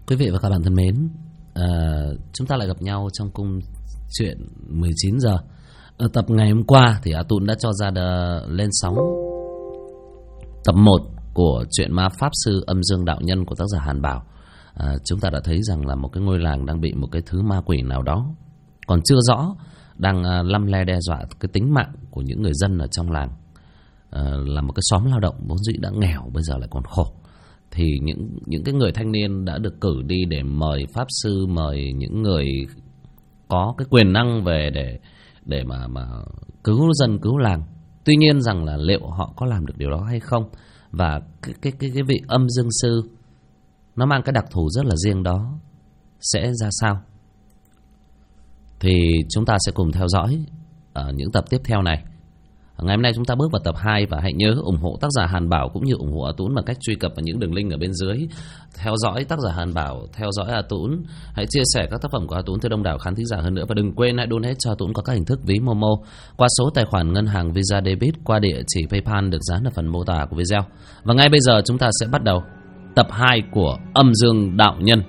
Quý vị và các bạn thân mến, chúng ta lại gặp nhau trong cung chuyện 19 giờ. Ở tập ngày hôm qua thì A Tún đã cho ra lên sóng tập 1 của truyện Ma Pháp Sư Âm Dương Đạo Nhân của tác giả Hàn Bảo. Chúng ta đã thấy rằng là một cái ngôi làng đang bị một cái thứ ma quỷ nào đó, còn chưa rõ, đang lăm le đe dọa cái tính mạng của những người dân ở trong làng. Là một cái xóm lao động vốn dĩ đã nghèo, bây giờ lại còn khổ. Thì những cái người thanh niên đã được cử đi để mời pháp sư, mời những người có cái quyền năng về để mà cứu dân cứu làng. Tuy nhiên rằng là liệu họ có làm được điều đó hay không, và cái vị âm dương sư nó mang cái đặc thù rất là riêng đó sẽ ra sao, thì chúng ta sẽ cùng theo dõi ở những tập tiếp theo này. Ngày hôm nay chúng ta bước vào tập 2 và hãy nhớ ủng hộ tác giả Hàn Bảo cũng như ủng hộ A Tún bằng cách truy cập vào những đường link ở bên dưới, theo dõi tác giả Hàn Bảo, theo dõi A Tún, hãy chia sẻ các tác phẩm của A Tún tới đông đảo khán thính giả hơn nữa, và đừng quên hãy donate cho A Tún qua các hình thức ví Momo, qua số tài khoản ngân hàng Visa Debit, qua địa chỉ PayPal được dán ở phần mô tả của video. Và ngay bây giờ chúng ta sẽ bắt đầu tập 2 của Âm Dương Đạo Nhân.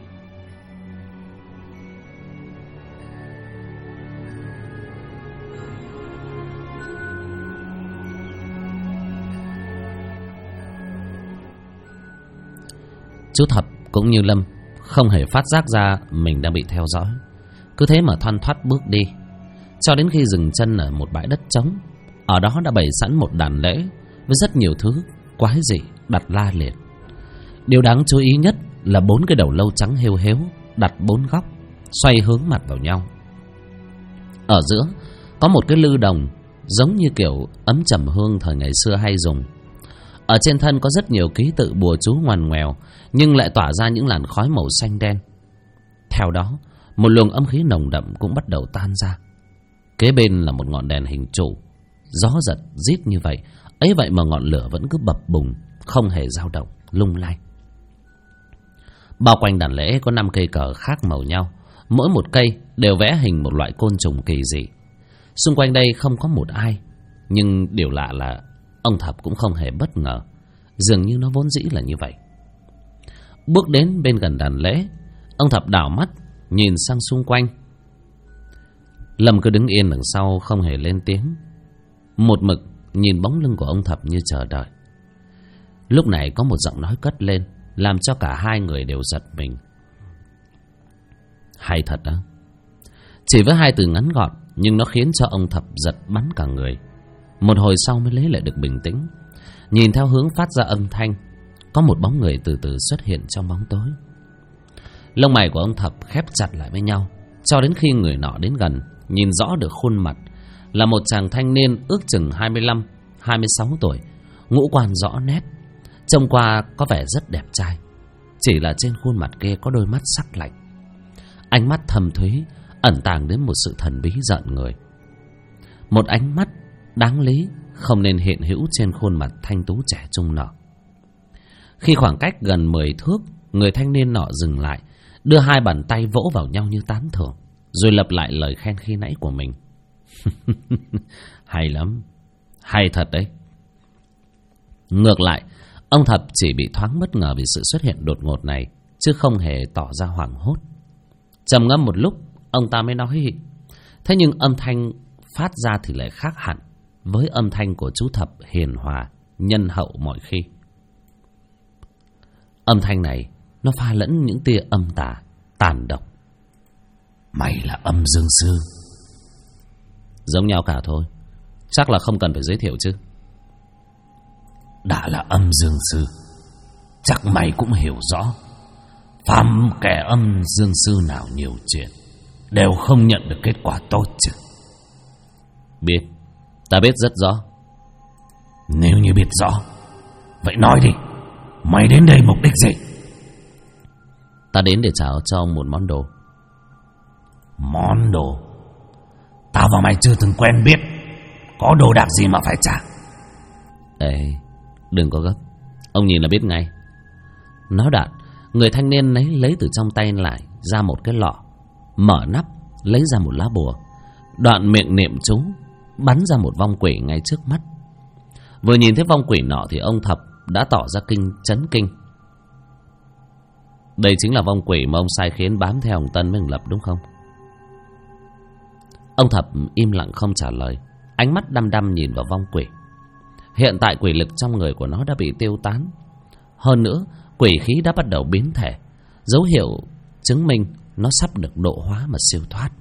Chú Thập cũng như Lâm không hề phát giác ra mình đang bị theo dõi, cứ thế mà thoăn thoắt bước đi, cho đến khi dừng chân ở một bãi đất trống. Ở đó đã bày sẵn một đàn lễ với rất nhiều thứ quái dị đặt la liệt. Điều đáng chú ý nhất là 4 cái đầu lâu trắng hêu héo đặt 4 góc, xoay hướng mặt vào nhau. Ở giữa có một cái lư đồng giống như kiểu ấm trầm hương thời ngày xưa hay dùng. Ở trên thân có rất nhiều ký tự bùa chú ngoằn ngoèo, nhưng lại tỏa ra những làn khói màu xanh đen. Theo đó, một luồng âm khí nồng đậm cũng bắt đầu tan ra. Kế bên là một ngọn đèn hình trụ. Gió giật rít như vậy, ấy vậy mà ngọn lửa vẫn cứ bập bùng, không hề dao động, lung lay. Bao quanh đàn lễ có 5 cây cờ khác màu nhau, mỗi một cây đều vẽ hình một loại côn trùng kỳ dị. Xung quanh đây không có một ai, nhưng điều lạ là ông Thập cũng không hề bất ngờ, dường như nó vốn dĩ là như vậy. Bước đến bên gần đàn lễ, ông Thập đảo mắt nhìn sang xung quanh. Lâm cứ đứng yên đằng sau không hề lên tiếng, một mực nhìn bóng lưng của ông Thập như chờ đợi. Lúc này có một giọng nói cất lên, làm cho cả hai người đều giật mình. Hay thật đó. Chỉ với 2 từ ngắn gọn, nhưng nó khiến cho ông Thập giật bắn cả người. Một hồi sau mới lấy lại được bình tĩnh. Nhìn theo hướng phát ra âm thanh, có một bóng người từ từ xuất hiện trong bóng tối. Lông mày của ông Thập khép chặt lại với nhau, cho đến khi người nọ đến gần, nhìn rõ được khuôn mặt. Là một chàng thanh niên ước chừng 25, 26 tuổi, ngũ quan rõ nét, trông qua có vẻ rất đẹp trai. Chỉ là trên khuôn mặt kia có đôi mắt sắc lạnh, ánh mắt thâm thúy, ẩn tàng đến một sự thần bí rợn người. Một ánh mắt đáng lý không nên hiện hữu trên khuôn mặt thanh tú trẻ trung nọ. Khi khoảng cách gần 10 thước, người thanh niên nọ dừng lại, đưa 2 bàn tay vỗ vào nhau như tán thưởng, rồi lặp lại lời khen khi nãy của mình. Hay lắm, hay thật đấy. Ngược lại, ông Thập chỉ bị thoáng bất ngờ vì sự xuất hiện đột ngột này, chứ không hề tỏ ra hoảng hốt. Trầm ngâm một lúc, ông ta mới nói: thế nhưng âm thanh phát ra thì lại khác hẳn với âm thanh của chú Thập hiền hòa, nhân hậu mọi khi. Âm thanh này nó pha lẫn những tia âm tà, tàn độc. Mày là Âm Dương Sư? Giống nhau cả thôi, chắc là không cần phải giới thiệu chứ. Đã là Âm Dương Sư, chắc mày cũng hiểu rõ, phàm kẻ Âm Dương Sư nào nhiều chuyện đều không nhận được kết quả tốt chứ. Biết, ta biết rất rõ. Nếu như biết rõ, vậy nói đi, mày đến đây mục đích gì? Ta đến để trả cho ông một món đồ. Món đồ? Tao và mày chưa từng quen biết, có đồ đạc gì mà phải trả? Ê, đừng có gấp, ông nhìn là biết ngay. Nói đoạn, người thanh niên lấy từ trong tay lại ra một cái lọ, mở nắp, lấy ra một lá bùa, đoạn miệng niệm chú, bắn ra một vong quỷ ngay trước mắt. Vừa nhìn thấy vong quỷ nọ thì ông Thập đã tỏ ra chấn kinh. Đây chính là vong quỷ mà ông sai khiến bám theo ông Tân với ông Lập đúng không? Ông Thập im lặng không trả lời, ánh mắt đăm đăm nhìn vào vong quỷ. Hiện tại quỷ lực trong người của nó đã bị tiêu tán. Hơn nữa, quỷ khí đã bắt đầu biến thể, dấu hiệu chứng minh nó sắp được độ hóa mà siêu thoát.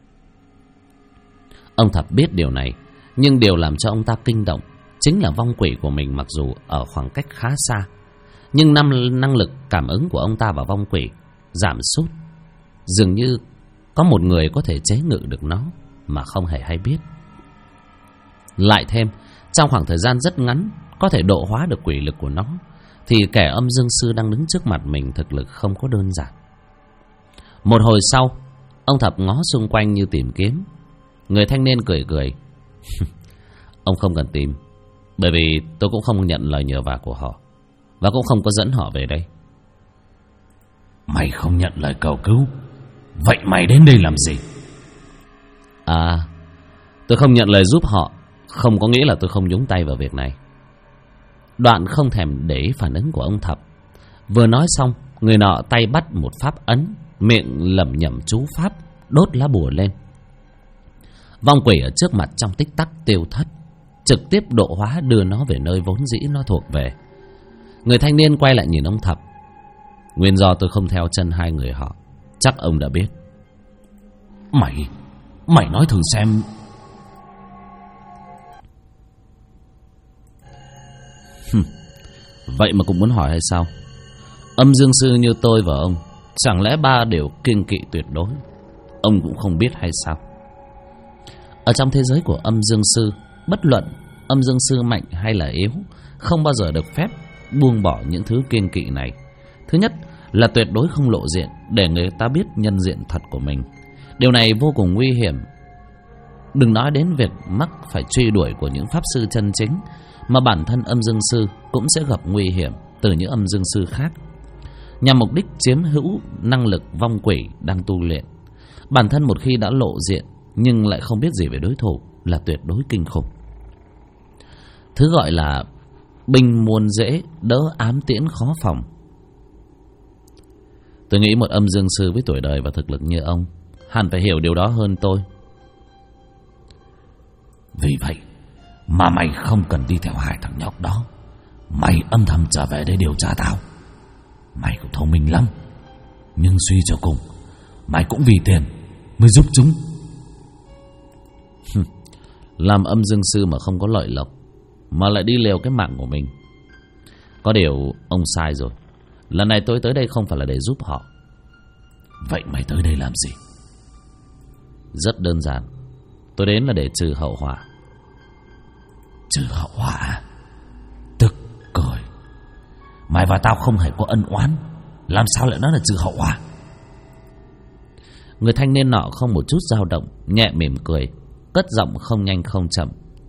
Ông Thập biết điều này, nhưng điều làm cho ông ta kinh động chính là vong quỷ của mình mặc dù ở khoảng cách khá xa, nhưng năng lực cảm ứng của ông ta và vong quỷ giảm sút. Dường như có một người có thể chế ngự được nó mà không hề hay biết. Lại thêm, trong khoảng thời gian rất ngắn có thể độ hóa được quỷ lực của nó, thì kẻ âm dương sư đang đứng trước mặt mình thực lực không có đơn giản. Một hồi sau, ông Thập ngó xung quanh như tìm kiếm. Người thanh niên cười cười. Ông không cần tìm, bởi vì tôi cũng không nhận lời nhờ vả của họ, và cũng không có dẫn họ về đây. Mày không nhận lời cầu cứu, vậy mày đến đây làm gì? À, tôi không nhận lời giúp họ không có nghĩa là tôi không nhúng tay vào việc này. Đoạn không thèm để ý phản ứng của ông Thập. Vừa nói xong, người nọ tay bắt một pháp ấn, miệng lẩm nhẩm chú pháp, đốt lá bùa lên. Vong quỷ ở trước mặt trong tích tắc tiêu thất, trực tiếp độ hóa đưa nó về nơi vốn dĩ nó thuộc về. Người thanh niên quay lại nhìn ông Thập. Nguyên do tôi không theo chân hai người họ, chắc ông đã biết. Mày nói thử xem. Vậy mà cũng muốn hỏi hay sao? Âm dương sư như tôi và ông, chẳng lẽ ba đều kiêng kỵ tuyệt đối? Ông cũng không biết hay sao? Ở trong thế giới của âm dương sư, bất luận âm dương sư mạnh hay là yếu, không bao giờ được phép buông bỏ những thứ kiêng kỵ này. Thứ nhất là tuyệt đối không lộ diện để người ta biết nhân diện thật của mình. Điều này vô cùng nguy hiểm. Đừng nói đến việc mắc phải truy đuổi của những pháp sư chân chính, mà bản thân âm dương sư cũng sẽ gặp nguy hiểm từ những âm dương sư khác, nhằm mục đích chiếm hữu năng lực vong quỷ đang tu luyện. Bản thân một khi đã lộ diện nhưng lại không biết gì về đối thủ là tuyệt đối kinh khủng. Thứ gọi là binh muôn dễ, đỡ ám tiễn khó phòng. Tôi nghĩ một âm dương sư với tuổi đời và thực lực như ông hẳn phải hiểu điều đó hơn tôi. Vì vậy mà mày không cần đi theo hai thằng nhóc đó. Mày âm thầm trở về để điều tra tao. Mày cũng thông minh lắm, nhưng suy cho cùng mày cũng vì tiền mới giúp chúng. Làm âm dương sư mà không có lợi lộc, mà lại đi liều cái mạng của mình. Có điều ông sai rồi. Lần này tôi tới đây không phải là để giúp họ. Vậy mày tới đây làm gì? Rất đơn giản, tôi đến là để trừ hậu họa. Trừ hậu họa? Tức cười. Mày và tao không hề có ân oán, làm sao lại nói là trừ hậu họa? Người thanh niên nọ không một chút dao động, nhẹ mỉm cười, cất giọng không nhanh không chậm.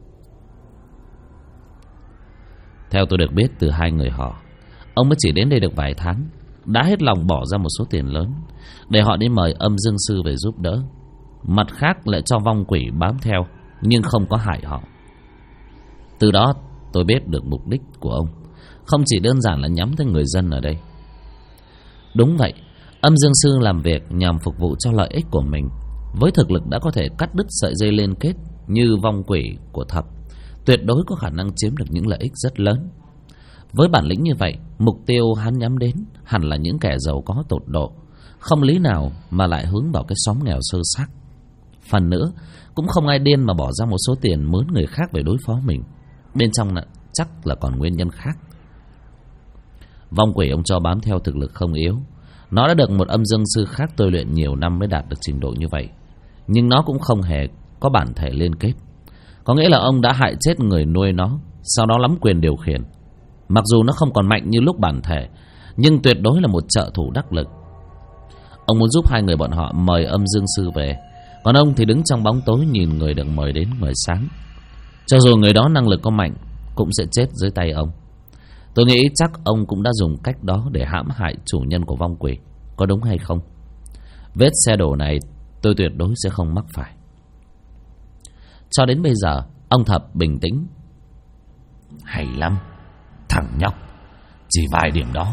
Theo tôi được biết từ hai người họ, ông mới chỉ đến đây được vài tháng, đã hết lòng bỏ ra một số tiền lớn để họ đi mời âm dương sư về giúp đỡ. Mặt khác lại cho vong quỷ bám theo, nhưng không có hại họ. Từ đó tôi biết được mục đích của ông không chỉ đơn giản là nhắm tới người dân ở đây. Đúng vậy, âm dương sư làm việc nhằm phục vụ cho lợi ích của mình. Với thực lực đã có thể cắt đứt sợi dây liên kết như vong quỷ của Thập, tuyệt đối có khả năng chiếm được những lợi ích rất lớn. Với bản lĩnh như vậy, mục tiêu hắn nhắm đến hẳn là những kẻ giàu có tột độ, không lý nào mà lại hướng vào cái xóm nghèo sơ xác. Phần nữa, cũng không ai điên mà bỏ ra một số tiền mướn người khác về đối phó mình. Bên trong chắc là còn nguyên nhân khác. Vong quỷ ông cho bám theo thực lực không yếu. Nó đã được một âm dương sư khác tôi luyện nhiều năm mới đạt được trình độ như vậy. Nhưng nó cũng không hề có bản thể liên kết. Có nghĩa là ông đã hại chết người nuôi nó, sau đó nắm quyền điều khiển. Mặc dù nó không còn mạnh như lúc bản thể, nhưng tuyệt đối là một trợ thủ đắc lực. Ông muốn giúp hai người bọn họ mời âm dương sư về, còn ông thì đứng trong bóng tối nhìn người được mời đến ngoài sáng. Cho dù người đó năng lực có mạnh, cũng sẽ chết dưới tay ông. Tôi nghĩ chắc ông cũng đã dùng cách đó để hãm hại chủ nhân của vong quỷ, có đúng hay không? Vết xe đổ này tôi tuyệt đối sẽ không mắc phải. Cho đến bây giờ, ông Thập bình tĩnh. Hay lắm, thằng nhóc. Chỉ vài điểm đó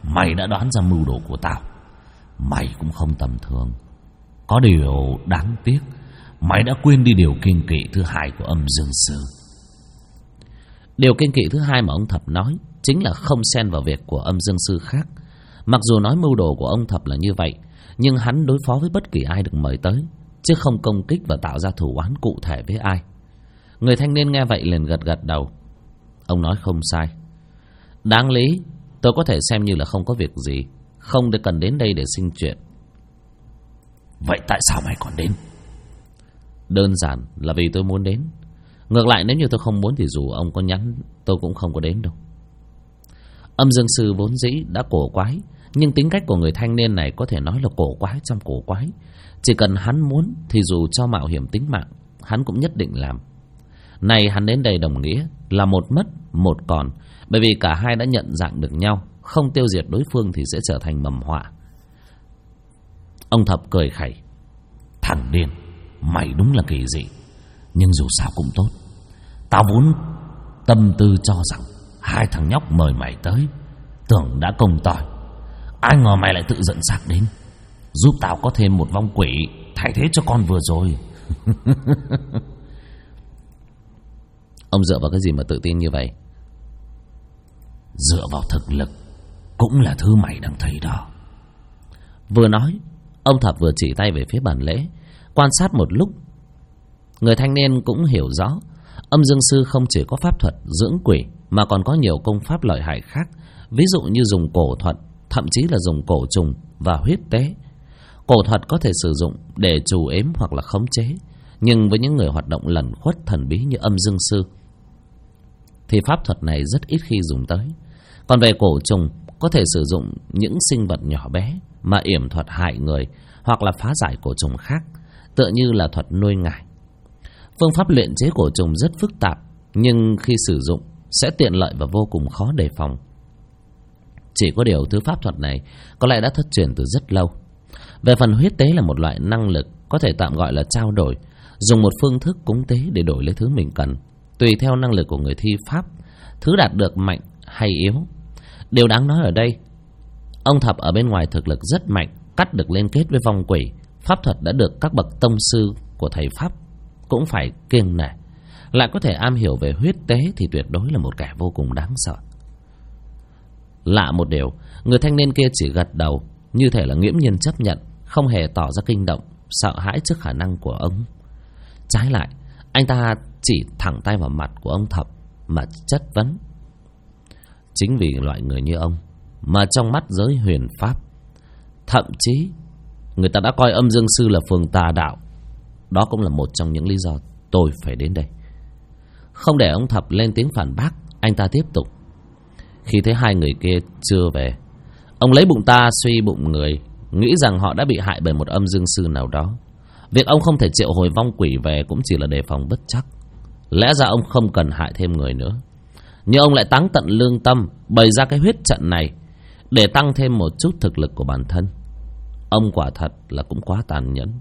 Mày đã đoán ra mưu đồ của tao. Mày cũng không tầm thường. Có điều đáng tiếc, mày đã quên đi điều kiêng kỵ thứ hai của âm dương sư. Điều kiêng kỵ thứ hai mà ông Thập nói chính là không xen vào việc của âm dương sư khác. Mặc dù nói mưu đồ của ông Thập là như vậy, nhưng hắn đối phó với bất kỳ ai được mời tới, chứ không công kích và tạo ra thù oán cụ thể với ai. Người thanh niên nghe vậy liền gật gật đầu. Ông nói không sai. Đáng lý tôi có thể xem như là không có việc gì, không cần đến đây để sinh chuyện. Vậy tại sao mày còn đến? Đơn giản là vì tôi muốn đến. Ngược lại nếu như tôi không muốn thì dù ông có nhắn tôi cũng không có đến đâu. Âm dương sư vốn dĩ đã cổ quái, nhưng tính cách của người thanh niên này có thể nói là cổ quái trong cổ quái. Chỉ cần hắn muốn thì dù cho mạo hiểm tính mạng, hắn cũng nhất định làm. Này hắn đến đây đồng nghĩa là một mất một còn, bởi vì cả hai đã nhận dạng được nhau, không tiêu diệt đối phương thì sẽ trở thành mầm họa. Ông Thập cười khẩy. Thằng điên, mày đúng là kỳ dị, nhưng dù sao cũng tốt. Tao vốn tâm tư cho rằng hai thằng nhóc mời mày tới, tưởng đã công tỏi. Ai ngờ mày lại tự dẫn xác đến, giúp tao có thêm một vong quỷ thay thế cho con vừa rồi. Ông dựa vào cái gì mà tự tin như vậy? Dựa vào thực lực, cũng là thứ mày đang thấy đó. Vừa nói, ông Thập vừa chỉ tay về phía bàn lễ. Quan sát một lúc, người thanh niên cũng hiểu rõ âm dương sư không chỉ có pháp thuật dưỡng quỷ, mà còn có nhiều công pháp lợi hại khác. Ví dụ như dùng cổ thuật, thậm chí là dùng cổ trùng và huyết tế. Cổ thuật có thể sử dụng để trù ếm hoặc là khống chế, nhưng với những người hoạt động lẩn khuất thần bí như âm dương sư thì pháp thuật này rất ít khi dùng tới. Còn về cổ trùng, có thể sử dụng những sinh vật nhỏ bé mà yểm thuật hại người, hoặc là phá giải cổ trùng khác, tựa như là thuật nuôi ngải. Phương pháp luyện chế cổ trùng rất phức tạp, nhưng khi sử dụng sẽ tiện lợi và vô cùng khó đề phòng. Chỉ có điều thứ pháp thuật này có lẽ đã thất truyền từ rất lâu. Về phần huyết tế là một loại năng lực, có thể tạm gọi là trao đổi, dùng một phương thức cúng tế để đổi lấy thứ mình cần, tùy theo năng lực của người thi pháp, thứ đạt được mạnh hay yếu. Điều đáng nói ở đây, ông Thập ở bên ngoài thực lực rất mạnh, cắt được liên kết với vong quỷ, pháp thuật đã được các bậc tông sư của thầy pháp cũng phải kiêng nể, lại có thể am hiểu về huyết tế thì tuyệt đối là một kẻ vô cùng đáng sợ. Lạ một điều, người thanh niên kia chỉ gật đầu, như thể là nghiễm nhiên chấp nhận, không hề tỏ ra kinh động, sợ hãi trước khả năng của ông. Trái lại, anh ta chỉ thẳng tay vào mặt của ông Thập mà chất vấn. Chính vì loại người như ông mà trong mắt giới huyền pháp, thậm chí người ta đã coi âm dương sư là phường tà đạo. Đó cũng là một trong những lý do tôi phải đến đây. Không để ông Thập lên tiếng phản bác, anh ta tiếp tục. Khi thấy hai người kia chưa về, ông lấy bụng ta suy bụng người, nghĩ rằng họ đã bị hại bởi một âm dương sư nào đó. Việc ông không thể triệu hồi vong quỷ về cũng chỉ là đề phòng bất trắc. Lẽ ra ông không cần hại thêm người nữa, nhưng ông lại táng tận lương tâm bày ra cái huyết trận này để tăng thêm một chút thực lực của bản thân. Ông quả thật là cũng quá tàn nhẫn.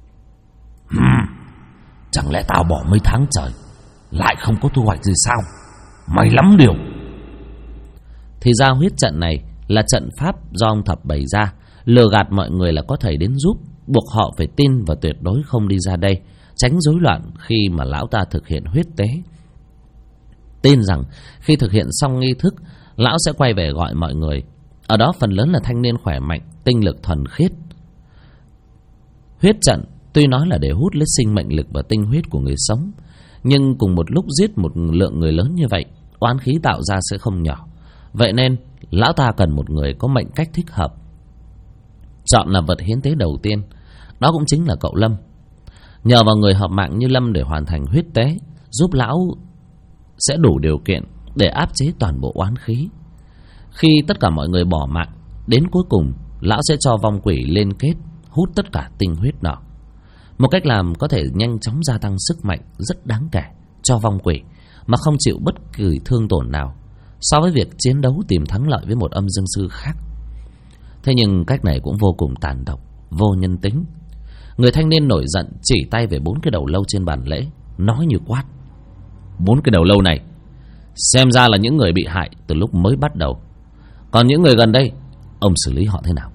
Chẳng lẽ tao bỏ mấy tháng trời lại không có thu hoạch gì sao? May lắm điều. Thì ra huyết trận này là trận pháp do ông Thập bày ra, lừa gạt mọi người là có thầy đến giúp, buộc họ phải tin và tuyệt đối không đi ra đây, tránh rối loạn khi mà lão ta thực hiện huyết tế. Tin rằng khi thực hiện xong nghi thức, lão sẽ quay về gọi mọi người. Ở đó phần lớn là thanh niên khỏe mạnh, tinh lực thuần khiết. Huyết trận tuy nói là để hút lấy sinh mệnh lực và tinh huyết của người sống, nhưng cùng một lúc giết một lượng người lớn như vậy, oán khí tạo ra sẽ không nhỏ. Vậy nên lão ta cần một người có mệnh cách thích hợp, chọn là vật hiến tế đầu tiên. Đó cũng chính là cậu Lâm. Nhờ vào người hợp mạng như Lâm để hoàn thành huyết tế, giúp lão sẽ đủ điều kiện để áp chế toàn bộ oán khí. Khi tất cả mọi người bỏ mạng, đến cuối cùng lão sẽ cho vong quỷ liên kết, hút tất cả tinh huyết nọ. Một cách làm có thể nhanh chóng gia tăng sức mạnh rất đáng kể cho vong quỷ, mà không chịu bất kỳ thương tổn nào so với việc chiến đấu tìm thắng lợi với một âm dương sư khác. Thế nhưng cách này cũng vô cùng tàn độc, vô nhân tính. Người thanh niên nổi giận chỉ tay về 4 cái đầu lâu trên bàn lễ, nói như quát. 4 cái đầu lâu này xem ra là những người bị hại từ lúc mới bắt đầu. Còn những người gần đây Ông xử lý họ thế nào?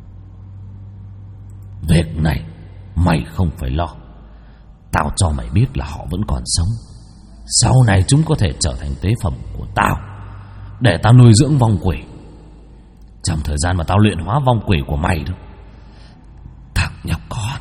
Việc này mày không phải lo. Tao cho mày biết là họ vẫn còn sống. Sau này chúng có thể trở thành tế phẩm của tao, để tao nuôi dưỡng vong quỷ. Trong thời gian mà tao luyện hóa vong quỷ của mày đó, thằng nhóc con.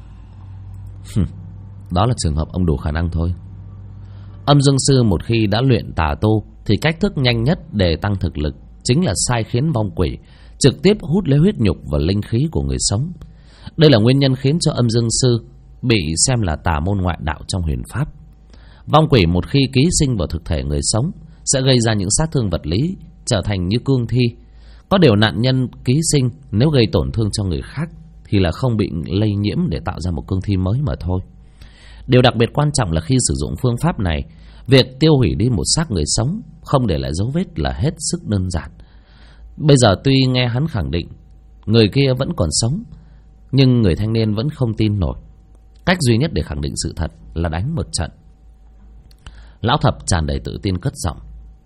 Đó là trường hợp ông đủ khả năng thôi. Âm dương sư một khi đã luyện tà tu thì cách thức nhanh nhất để tăng thực lực chính là sai khiến vong quỷ trực tiếp hút lấy huyết nhục và linh khí của người sống. Đây là nguyên nhân khiến cho âm dương sư bị xem là tà môn ngoại đạo trong huyền pháp. Vong quỷ một khi ký sinh vào thực thể người sống sẽ gây ra những sát thương vật lý, trở thành như cương thi. Có điều nạn nhân ký sinh nếu gây tổn thương cho người khác thì là không bị lây nhiễm để tạo ra một cương thi mới mà thôi. Điều đặc biệt quan trọng là khi sử dụng phương pháp này, việc tiêu hủy đi một xác người sống không để lại dấu vết là hết sức đơn giản. Bây giờ tuy nghe hắn khẳng định người kia vẫn còn sống, nhưng người thanh niên vẫn không tin nổi. Cách duy nhất để khẳng định sự thật là đánh một trận. Lão Thập tràn đầy tự tin cất giọng: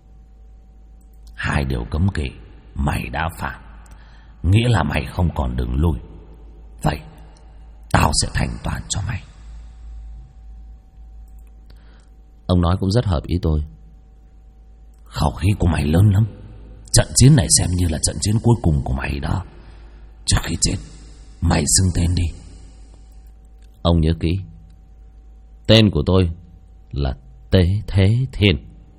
2 điều cấm kỵ mày đã phạm, nghĩa là mày không còn đường lui. Vậy tao sẽ thành toàn cho mày. Ông nói cũng rất hợp ý tôi. Khẩu khí của mày lớn lắm. Trận chiến này xem như là trận chiến cuối cùng của mày đó. Trước khi chết, mày xưng tên đi. Ông nhớ kỹ, tên của tôi là Tế Thế Thiên.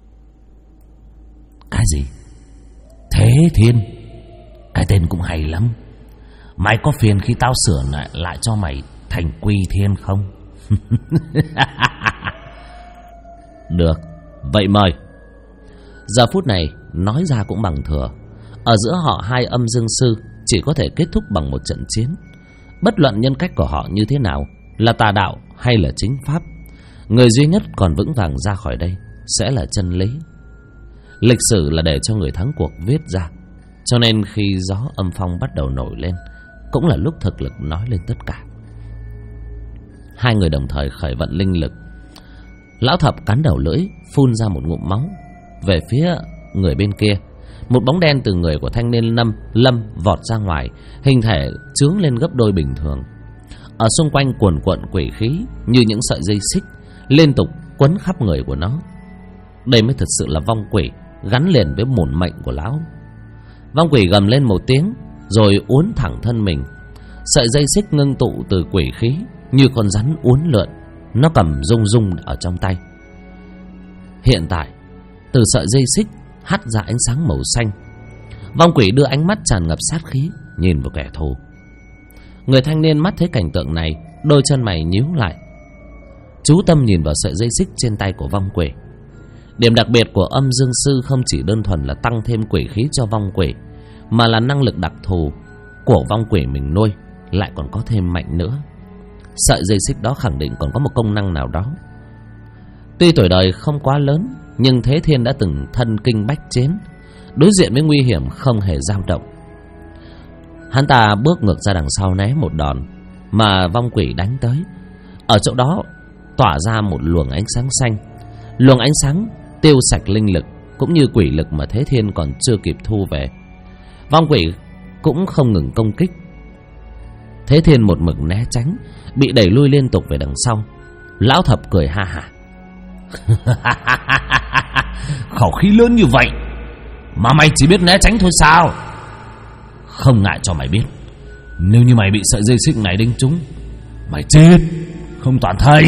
Cái gì? Thế Thiên? Cái tên cũng hay lắm. Mày có phiền khi tao sửa lại cho mày thành Quy Thiên không? Được, vậy mời. Giờ phút này nói ra cũng bằng thừa. Ở giữa họ hai âm dương sư chỉ có thể kết thúc bằng một trận chiến. Bất luận nhân cách của họ như thế nào, là tà đạo hay là chính pháp, người duy nhất còn vững vàng ra khỏi đây sẽ là chân lý. Lịch sử là để cho người thắng cuộc viết ra, cho nên khi gió âm phong bắt đầu nổi lên cũng là lúc thực lực nói lên tất cả. Hai người đồng thời khởi vận linh lực. Lão Thập cắn đầu lưỡi, phun ra một ngụm máu. Về phía người bên kia, một bóng đen từ người của thanh niên Lâm vọt ra ngoài, hình thể chướng lên gấp đôi bình thường. Ở xung quanh cuồn cuộn quỷ khí như những sợi dây xích liên tục quấn khắp người của nó. Đây mới thực sự là vong quỷ gắn liền với bổn mệnh của lão. Vong quỷ gầm lên một tiếng rồi uốn thẳng thân mình. Sợi dây xích ngưng tụ từ quỷ khí như con rắn uốn lượn, nó cầm rung rung ở trong tay. Hiện tại từ sợi dây xích hắt ra ánh sáng màu xanh. Vong quỷ đưa ánh mắt tràn ngập sát khí nhìn vào kẻ thù. Người thanh niên mắt thấy cảnh tượng này, đôi chân mày nhíu lại, chú tâm nhìn vào sợi dây xích trên tay của vong quỷ. Điểm đặc biệt của âm dương sư không chỉ đơn thuần là tăng thêm quỷ khí cho vong quỷ, mà là năng lực đặc thù của vong quỷ mình nuôi lại còn có thêm mạnh nữa. Sợi dây xích đó khẳng định còn có một công năng nào đó. Tuy tuổi đời không quá lớn, nhưng Thế Thiên đã từng thân kinh bách chiến, đối diện với nguy hiểm không hề dao động. Hắn ta bước ngược ra đằng sau né một đòn mà vong quỷ đánh tới. Ở chỗ đó tỏa ra một luồng ánh sáng xanh. Luồng ánh sáng tiêu sạch linh lực cũng như quỷ lực mà Thế Thiên còn chưa kịp thu về. Vong quỷ cũng không ngừng công kích. Thế Thiên một mực né tránh, bị đẩy lui liên tục về đằng sau. Lão Thập cười ha hả. Khẩu khí lớn như vậy mà mày chỉ biết né tránh thôi sao? Không ngại cho mày biết, nếu như mày bị sợi dây xích này đinh trúng, mày chết không toàn thây.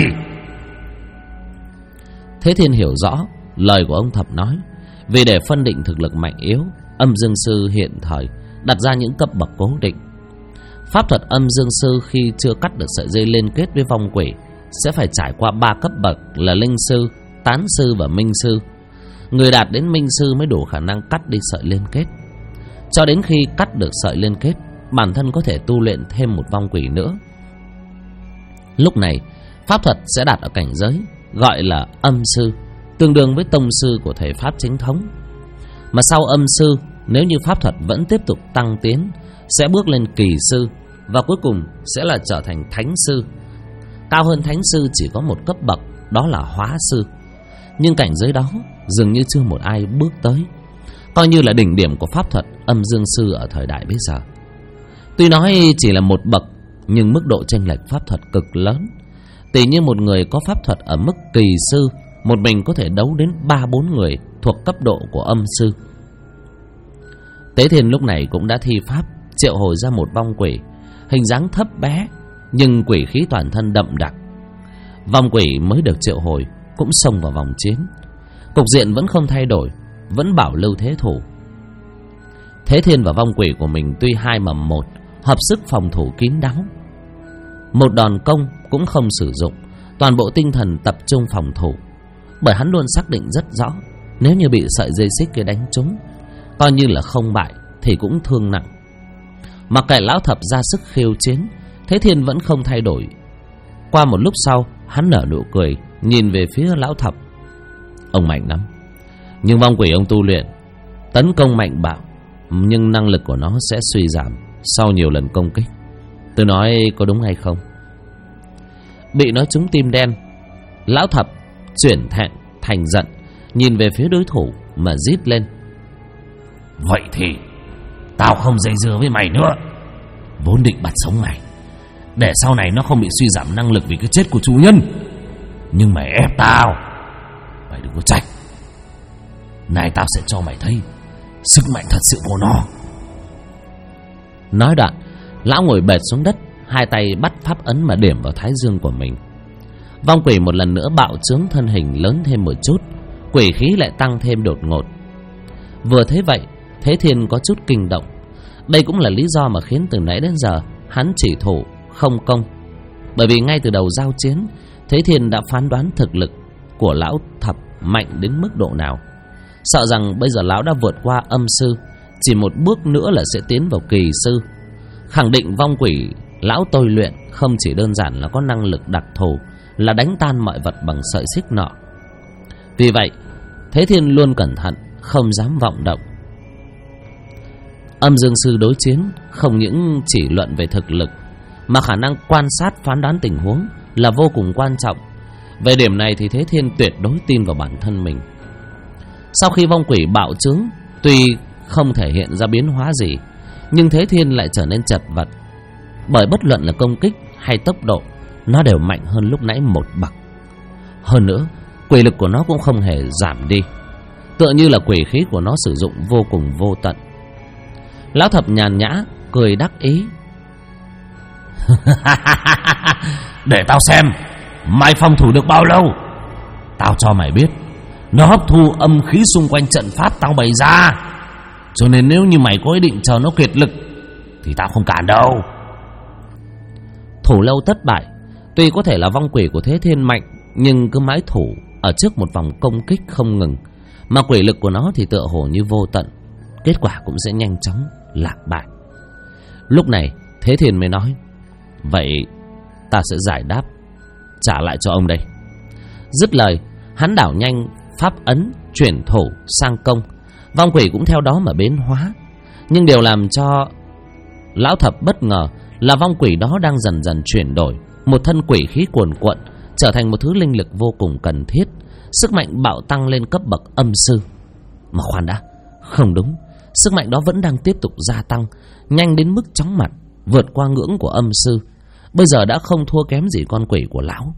Thế Thiên hiểu rõ lời của ông Thập nói. Vì để phân định thực lực mạnh yếu, âm dương sư hiện thời đặt ra những cấp bậc cố định. Pháp thuật âm dương sư khi chưa cắt được sợi dây liên kết với vong quỷ sẽ phải trải qua 3 cấp bậc là linh sư, tán sư và minh sư. Người đạt đến minh sư mới đủ khả năng cắt đi sợi liên kết. Cho đến khi cắt được sợi liên kết, bản thân có thể tu luyện thêm một vong quỷ nữa. Lúc này pháp thuật sẽ đạt ở cảnh giới gọi là âm sư, tương đương với tông sư của thể pháp chính thống. Mà sau âm sư, nếu như pháp thuật vẫn tiếp tục tăng tiến, sẽ bước lên kỳ sư, và cuối cùng sẽ là trở thành thánh sư. Cao hơn thánh sư chỉ có một cấp bậc, đó là hóa sư. Nhưng cảnh giới đó dường như chưa một ai bước tới, coi như là đỉnh điểm của pháp thuật âm dương sư ở thời đại bây giờ. Tuy nói chỉ là một bậc, nhưng mức độ chênh lệch pháp thuật cực lớn. Tỷ như một người có pháp thuật ở mức kỳ sư, một mình có thể đấu đến 3-4 người thuộc cấp độ của âm sư. Tế Thiên lúc này cũng đã thi pháp triệu hồi ra một vong quỷ, hình dáng thấp bé nhưng quỷ khí toàn thân đậm đặc. Vong quỷ mới được triệu hồi cũng xông vào vòng chiến. Cục diện vẫn không thay đổi, vẫn bảo lưu thế thủ. Thế Thiên và vong quỷ của mình tuy 2 mà 1, hợp sức phòng thủ kín đáo. Một đòn công cũng không sử dụng, toàn bộ tinh thần tập trung phòng thủ. Bởi hắn luôn xác định rất rõ, nếu như bị sợi dây xích kia đánh trúng, coi như là không bại thì cũng thương nặng. Mặc kệ lão thập ra sức khiêu chiến, Thế Thiên vẫn không thay đổi. Qua một lúc sau, hắn nở nụ cười, nhìn về phía lão thập. Ông mạnh lắm, nhưng vong quỷ ông tu luyện tấn công mạnh bạo, nhưng năng lực của nó sẽ suy giảm sau nhiều lần công kích. Tôi nói có đúng hay không? Bị nói trúng tim đen, lão thập chuyển thẹn thành giận, nhìn về phía đối thủ mà rít lên. Vậy thì tao không dây dưa với mày nữa. Vốn định bắt sống mày để sau này nó không bị suy giảm năng lực vì cái chết của chủ nhân, nhưng mày ép tao, mày đừng có trách. Này tao sẽ cho mày thấy sức mạnh thật sự của nó. Nói đoạn, lão ngồi bệt xuống đất, hai tay bắt pháp ấn mà điểm vào thái dương của mình. Vong quỷ một lần nữa bạo trướng thân hình lớn thêm một chút, quỷ khí lại tăng thêm đột ngột. Vừa thế vậy, Thế Thiên có chút kinh động. Đây cũng là lý do mà khiến từ nãy đến giờ hắn chỉ thủ không công. Bởi vì ngay từ đầu giao chiến, Thế Thiên đã phán đoán thực lực của lão thập mạnh đến mức độ nào. Sợ rằng bây giờ lão đã vượt qua âm sư, chỉ một bước nữa là sẽ tiến vào kỳ sư. Khẳng định vong quỷ lão tôi luyện không chỉ đơn giản là có năng lực đặc thù, là đánh tan mọi vật bằng sợi xích nọ. Vì vậy, Thế Thiên luôn cẩn thận, không dám vọng động. Âm dương sư đối chiến không những chỉ luận về thực lực, mà khả năng quan sát phán đoán tình huống là vô cùng quan trọng. Về điểm này thì Thế Thiên tuyệt đối tin vào bản thân mình. Sau khi vong quỷ bạo trướng, tuy không thể hiện ra biến hóa gì, nhưng Thế Thiên lại trở nên chật vật. Bởi bất luận là công kích hay tốc độ, nó đều mạnh hơn lúc nãy một bậc. Hơn nữa, quỷ lực của nó cũng không hề giảm đi, tựa như là quỷ khí của nó sử dụng vô cùng vô tận. Lão thập nhàn nhã cười đắc ý. Để tao xem mày phòng thủ được bao lâu. Tao cho mày biết, nó hấp thu âm khí xung quanh trận pháp tao bày ra, cho nên nếu như mày có ý định chờ nó kiệt lực thì tao không cản đâu. Thủ lâu thất bại. Tuy có thể là vong quỷ của Thế Thiên mạnh, nhưng cứ mãi thủ ở trước một vòng công kích không ngừng, mà quỷ lực của nó thì tựa hồ như vô tận, kết quả cũng sẽ nhanh chóng lạc bại. Lúc này Thế Thiên mới nói, vậy ta sẽ giải đáp trả lại cho ông đây. Dứt lời, hắn đảo nhanh pháp ấn chuyển thủ sang công. Vong quỷ cũng theo đó mà biến hóa. Nhưng điều làm cho lão thập bất ngờ là vong quỷ đó đang dần dần chuyển đổi, một thân quỷ khí cuồn cuộn trở thành một thứ linh lực vô cùng cần thiết, sức mạnh bạo tăng lên cấp bậc âm sư. Mà khoan đã, không đúng, sức mạnh đó vẫn đang tiếp tục gia tăng, nhanh đến mức chóng mặt, vượt qua ngưỡng của âm sư. Bây giờ đã không thua kém gì con quỷ của lão.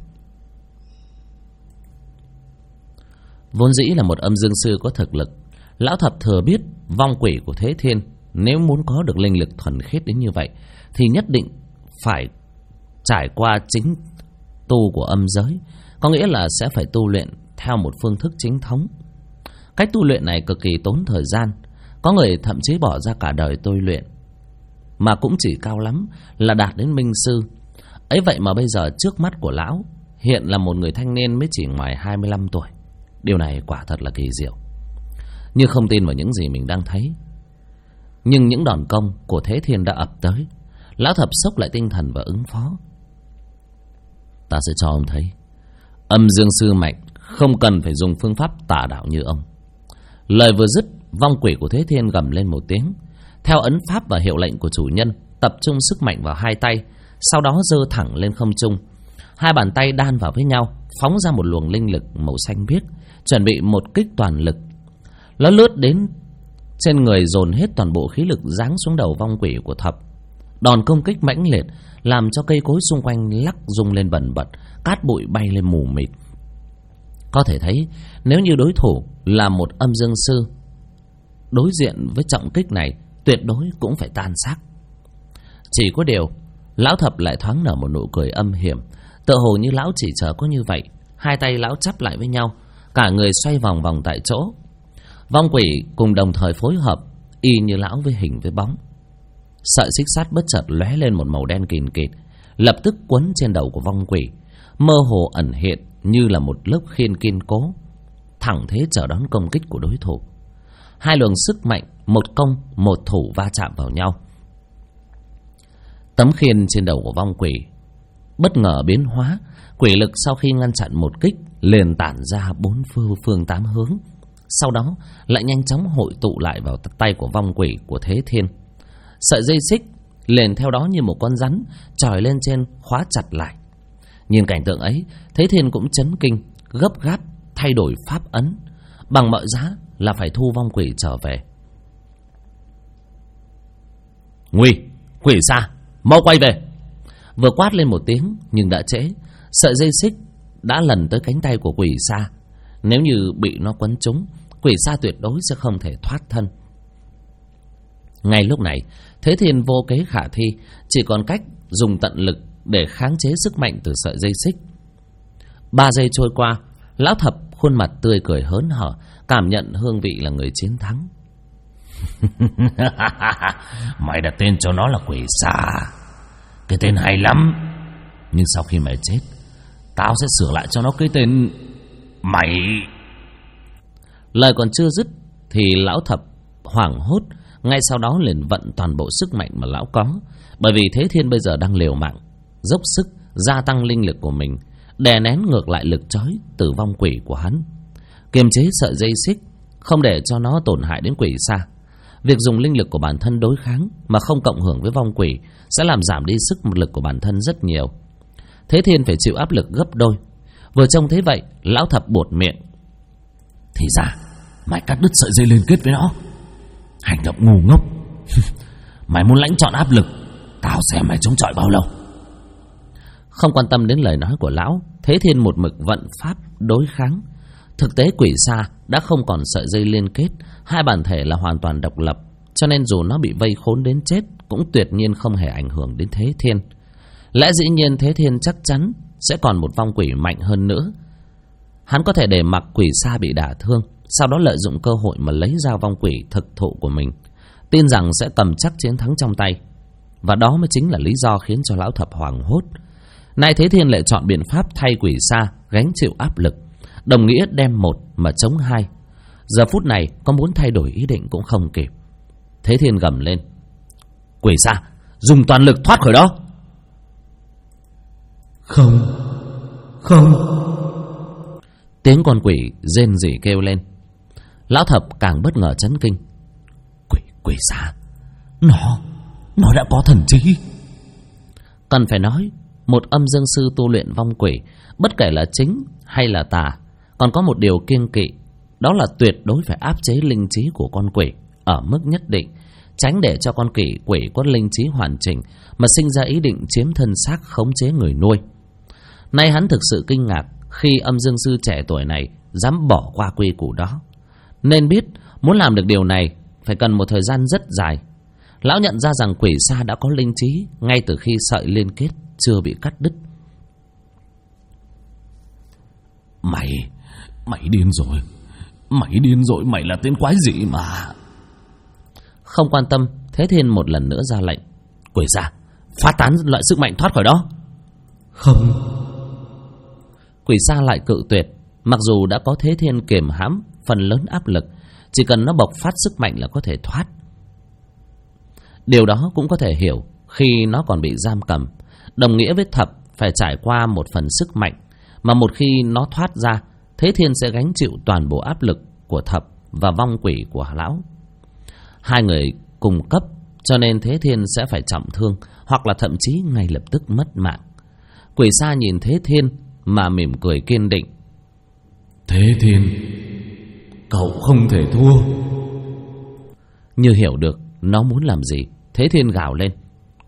Vốn dĩ là một âm dương sư có thực lực, lão thập thừa biết vong quỷ của Thế Thiên nếu muốn có được linh lực thuần khiết đến như vậy thì nhất định phải trải qua chính tu của âm giới, có nghĩa là sẽ phải tu luyện theo một phương thức chính thống. Cách tu luyện này cực kỳ tốn thời gian, có người thậm chí bỏ ra cả đời tu luyện, mà cũng chỉ cao lắm là đạt đến minh sư. Ấy vậy mà bây giờ trước mắt của lão hiện là một người thanh niên mới chỉ ngoài 25 tuổi. Điều này quả thật là kỳ diệu. Như không tin vào những gì mình đang thấy, nhưng những đòn công của Thế Thiên đã ập tới. Lão thập sốc lại tinh thần và ứng phó. Ta sẽ cho ông thấy âm dương sư mạnh không cần phải dùng phương pháp tà đạo như ông. Lời vừa dứt, vong quỷ của Thế Thiên gầm lên một tiếng, theo ấn pháp và hiệu lệnh của chủ nhân, tập trung sức mạnh vào hai tay, sau đó giơ thẳng lên không trung. Hai bàn tay đan vào với nhau, phóng ra một luồng linh lực màu xanh biếc, chuẩn bị một kích toàn lực. Nó lướt đến trên người, dồn hết toàn bộ khí lực giáng xuống đầu vong quỷ của thập. Đòn công kích mãnh liệt làm cho cây cối xung quanh lắc rung lên bần bật, cát bụi bay lên mù mịt. Có thể thấy nếu như đối thủ là một âm dương sư, đối diện với trọng kích này tuyệt đối cũng phải tan xác. Chỉ có điều lão thập lại thoáng nở một nụ cười âm hiểm, tựa hồ như lão chỉ chờ có như vậy. Hai tay lão chắp lại với nhau, cả người xoay vòng vòng tại chỗ. Vong quỷ cùng đồng thời phối hợp, y như lão với hình với bóng. Sợi xích sắt bất chợt lóe lên một màu đen kìn kịt, lập tức quấn trên đầu của vong quỷ, mơ hồ ẩn hiện như là một lớp khiên kiên cố, thẳng thế chờ đón công kích của đối thủ. Hai luồng sức mạnh, một công một thủ va chạm vào nhau. Tấm khiên trên đầu của vong quỷ bất ngờ biến hóa, quỷ lực sau khi ngăn chặn một kích liền tản ra bốn phương tám hướng, sau đó lại nhanh chóng hội tụ lại vào tay của vong quỷ của Thế Thiên. Sợi dây xích liền theo đó như một con rắn trồi lên trên khóa chặt lại. Nhìn cảnh tượng ấy, Thế Thiên cũng chấn kinh, gấp gáp thay đổi pháp ấn, bằng mọi giá là phải thu vong quỷ trở về. Nguy, quỷ xa, mau quay về! Vừa quát lên một tiếng nhưng đã trễ. Sợi dây xích đã lần tới cánh tay của quỷ xa. Nếu như bị nó quấn trúng, quỷ xa tuyệt đối sẽ không thể thoát thân. Ngay lúc này, Thế Thiên vô kế khả thi, chỉ còn cách dùng tận lực để kháng chế sức mạnh từ sợi dây xích. 3 giây trôi qua, lão thập khuôn mặt tươi cười hớn hở, cảm nhận hương vị là người chiến thắng. Mày đặt tên cho nó là quỷ xà, cái tên hay lắm. Nhưng sau khi mày chết, tao sẽ sửa lại cho nó cái tên mày. Lời còn chưa dứt thì lão thập hoảng hốt, ngay sau đó liền vận toàn bộ sức mạnh mà lão có. Bởi vì Thế Thiên bây giờ đang liều mạng, dốc sức gia tăng linh lực của mình, đè nén ngược lại lực trói từ vong quỷ của hắn, kiềm chế sợi dây xích không để cho nó tổn hại đến quỷ xa. Việc dùng linh lực của bản thân đối kháng mà không cộng hưởng với vong quỷ sẽ làm giảm đi sức lực của bản thân rất nhiều. Thế Thiên phải chịu áp lực gấp đôi. Vừa trông thấy vậy, lão thập buột miệng. Thì ra mày cắt đứt sợi dây liên kết với nó. Hành động ngu ngốc. Mày muốn lãnh trọn áp lực, tao xem mày chống chọi bao lâu. Không quan tâm đến lời nói của lão, Thế Thiên một mực vận pháp đối kháng. Thực tế quỷ xa đã không còn sợi dây liên kết, hai bản thể là hoàn toàn độc lập, cho nên dù nó bị vây khốn đến chết cũng tuyệt nhiên không hề ảnh hưởng đến Thế Thiên. Lẽ dĩ nhiên Thế Thiên chắc chắn sẽ còn một vong quỷ mạnh hơn nữa. Hắn có thể để mặc quỷ xa bị đả thương, sau đó lợi dụng cơ hội mà lấy ra vong quỷ thực thụ của mình, tin rằng sẽ cầm chắc chiến thắng trong tay. Và đó mới chính là lý do khiến cho lão thập hoảng hốt. Nay Thế Thiên lại chọn biện pháp thay quỷ xa gánh chịu áp lực, đồng nghĩa đem một mà chống hai. Giờ phút này có muốn thay đổi ý định cũng không kịp. Thế Thiên gầm lên. Quỷ xa, dùng toàn lực thoát khỏi đó. Không. Tiếng con quỷ rên rỉ kêu lên. Lão thập càng bất ngờ chấn kinh. Quỷ xa, nó đã có thần trí. Cần phải nói, một âm dương sư tu luyện vong quỷ, bất kể là chính hay là tà, còn có một điều kiêng kỵ, đó là tuyệt đối phải áp chế linh trí của con quỷ ở mức nhất định, tránh để cho con quỷ có linh trí hoàn chỉnh mà sinh ra ý định chiếm thân xác khống chế người nuôi. Nay hắn thực sự kinh ngạc khi âm dương sư trẻ tuổi này dám bỏ qua quy củ đó. Nên biết muốn làm được điều này phải cần một thời gian rất dài. Lão nhận ra rằng quỷ xa đã có linh trí ngay từ khi sợi liên kết chưa bị cắt đứt. Mày điên rồi. Mày là tên quái gì mà. Không quan tâm, Thế Thiên một lần nữa ra lệnh. Quỷ xa, phát tán loại sức mạnh thoát khỏi đó. Không. Quỷ xa lại cự tuyệt. Mặc dù đã có Thế Thiên kiềm hãm phần lớn áp lực, chỉ cần nó bộc phát sức mạnh là có thể thoát. Điều đó cũng có thể hiểu khi nó còn bị giam cầm, đồng nghĩa với thập phải trải qua một phần sức mạnh, mà một khi nó thoát ra, Thế Thiên sẽ gánh chịu toàn bộ áp lực của thập và vong quỷ của lão. Hai người cùng cấp, cho nên Thế Thiên sẽ phải trọng thương, hoặc là thậm chí ngay lập tức mất mạng. Quỷ xa nhìn Thế Thiên mà mỉm cười kiên định. Thế Thiên, cậu không thể thua. Như hiểu được nó muốn làm gì, Thế Thiên gào lên.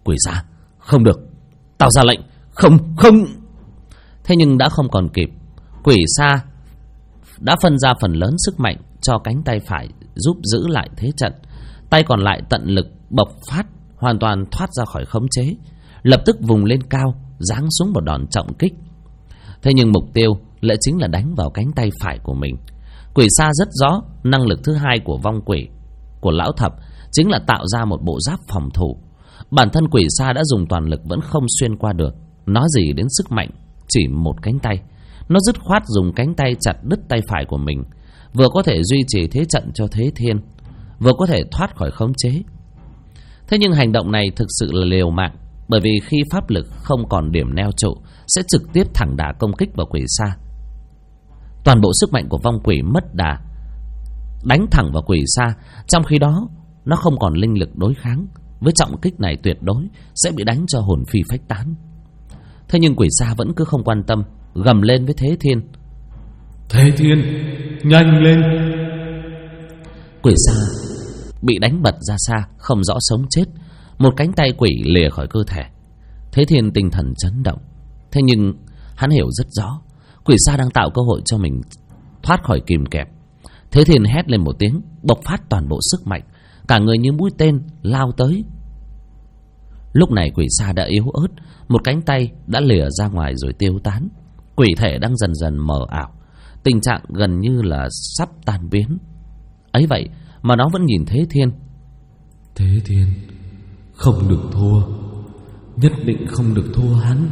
Quỷ xa, không được, tao ra lệnh, không. Thế nhưng đã không còn kịp. Quỷ xa đã phân ra phần lớn sức mạnh cho cánh tay phải giúp giữ lại thế trận. Tay còn lại tận lực bộc phát, hoàn toàn thoát ra khỏi khống chế, lập tức vùng lên cao, giáng xuống một đòn trọng kích. Thế nhưng mục tiêu lại chính là đánh vào cánh tay phải của mình. Quỷ xa rất rõ năng lực thứ hai của vong quỷ của lão thập chính là tạo ra một bộ giáp phòng thủ. Bản thân quỷ xa đã dùng toàn lực vẫn không xuyên qua được, nói gì đến sức mạnh chỉ một cánh tay. Nó dứt khoát dùng cánh tay chặt đứt tay phải của mình, vừa có thể duy trì thế trận cho Thế Thiên, vừa có thể thoát khỏi khống chế. Thế nhưng hành động này thực sự là liều mạng, bởi vì khi pháp lực không còn điểm neo trụ sẽ trực tiếp thẳng đả công kích vào quỷ xa. Toàn bộ sức mạnh của vong quỷ mất đà, đánh thẳng vào quỷ xa, trong khi đó nó không còn linh lực đối kháng. Với trọng kích này tuyệt đối sẽ bị đánh cho hồn phi phách tán. Thế nhưng quỷ xa vẫn cứ không quan tâm, gầm lên với Thế Thiên: Thế Thiên, nhanh lên! Quỷ xa bị đánh bật ra xa, không rõ sống chết. Một cánh tay quỷ lìa khỏi cơ thể. Thế Thiên tinh thần chấn động. Thế nhưng hắn hiểu rất rõ quỷ xa đang tạo cơ hội cho mình thoát khỏi kìm kẹp. Thế Thiên hét lên một tiếng, bộc phát toàn bộ sức mạnh, cả người như mũi tên lao tới. Lúc này quỷ xa đã yếu ớt, một cánh tay đã lìa ra ngoài rồi tiêu tán. Quỷ thể đang dần dần mờ ảo, tình trạng gần như là sắp tan biến. Ấy vậy mà nó vẫn nhìn Thế Thiên. Thế Thiên, không được thua, nhất định không được thua hắn.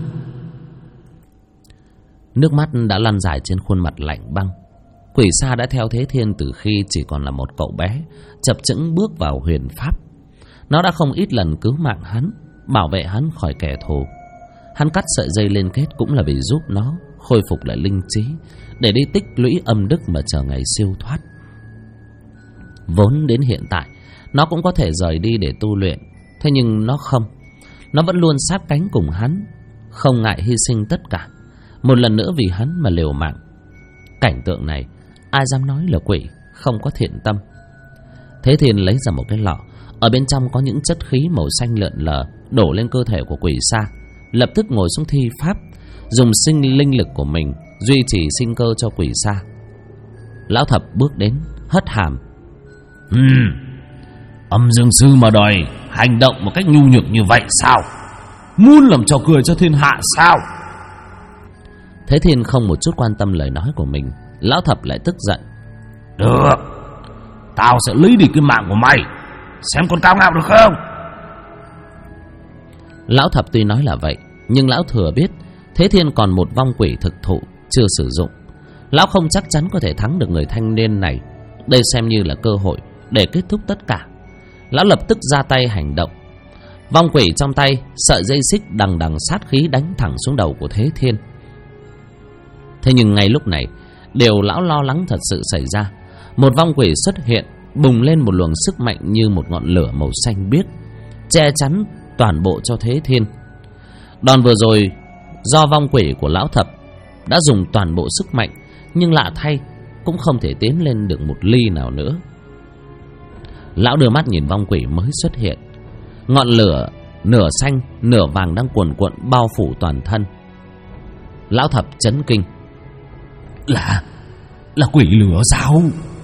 Nước mắt đã lăn dài trên khuôn mặt lạnh băng. Quỷ xa đã theo Thế Thiên từ khi chỉ còn là một cậu bé, chập chững bước vào huyền pháp. Nó đã không ít lần cứu mạng hắn, bảo vệ hắn khỏi kẻ thù. Hắn cắt sợi dây liên kết cũng là vì giúp nó khôi phục lại linh trí, để đi tích lũy âm đức mà chờ ngày siêu thoát. Vốn đến hiện tại nó cũng có thể rời đi để tu luyện, thế nhưng nó không. Nó vẫn luôn sát cánh cùng hắn, không ngại hy sinh tất cả, một lần nữa vì hắn mà liều mạng. Cảnh tượng này ai dám nói là quỷ không có thiện tâm. Thế Thiên lấy ra một cái lọ, ở bên trong có những chất khí màu xanh lượn lờ, đổ lên cơ thể của quỷ xa. Lập tức ngồi xuống thi pháp, dùng sinh linh lực của mình duy trì sinh cơ cho quỷ xa. Lão thập bước đến, hất hàm: Âm dương sư mà đòi hành động một cách nhu nhược như vậy sao? Muốn làm trò cười cho thiên hạ sao? Thế Thiên không một chút quan tâm lời nói của mình. Lão thập lại tức giận: Được, tao sẽ lấy đi cái mạng của mày, xem con cao ngạo được không? Lão thập tuy nói là vậy, nhưng lão thừa biết Thế Thiên còn một vong quỷ thực thụ chưa sử dụng. Lão không chắc chắn có thể thắng được người thanh niên này. Đây xem như là cơ hội để kết thúc tất cả. Lão lập tức ra tay hành động. Vong quỷ trong tay, sợi dây xích đằng đằng sát khí đánh thẳng xuống đầu của Thế Thiên. Thế nhưng ngay lúc này, điều lão lo lắng thật sự xảy ra. Một vong quỷ xuất hiện, bùng lên một luồng sức mạnh như một ngọn lửa màu xanh biếc, che chắn toàn bộ cho Thế Thiên. Đòn vừa rồi do vong quỷ của lão thập đã dùng toàn bộ sức mạnh, nhưng lạ thay cũng không thể tiến lên được một ly nào nữa. Lão đưa mắt nhìn vong quỷ mới xuất hiện. Ngọn lửa nửa xanh nửa vàng đang cuồn cuộn bao phủ toàn thân. Lão thập chấn kinh: Là quỷ lửa sao?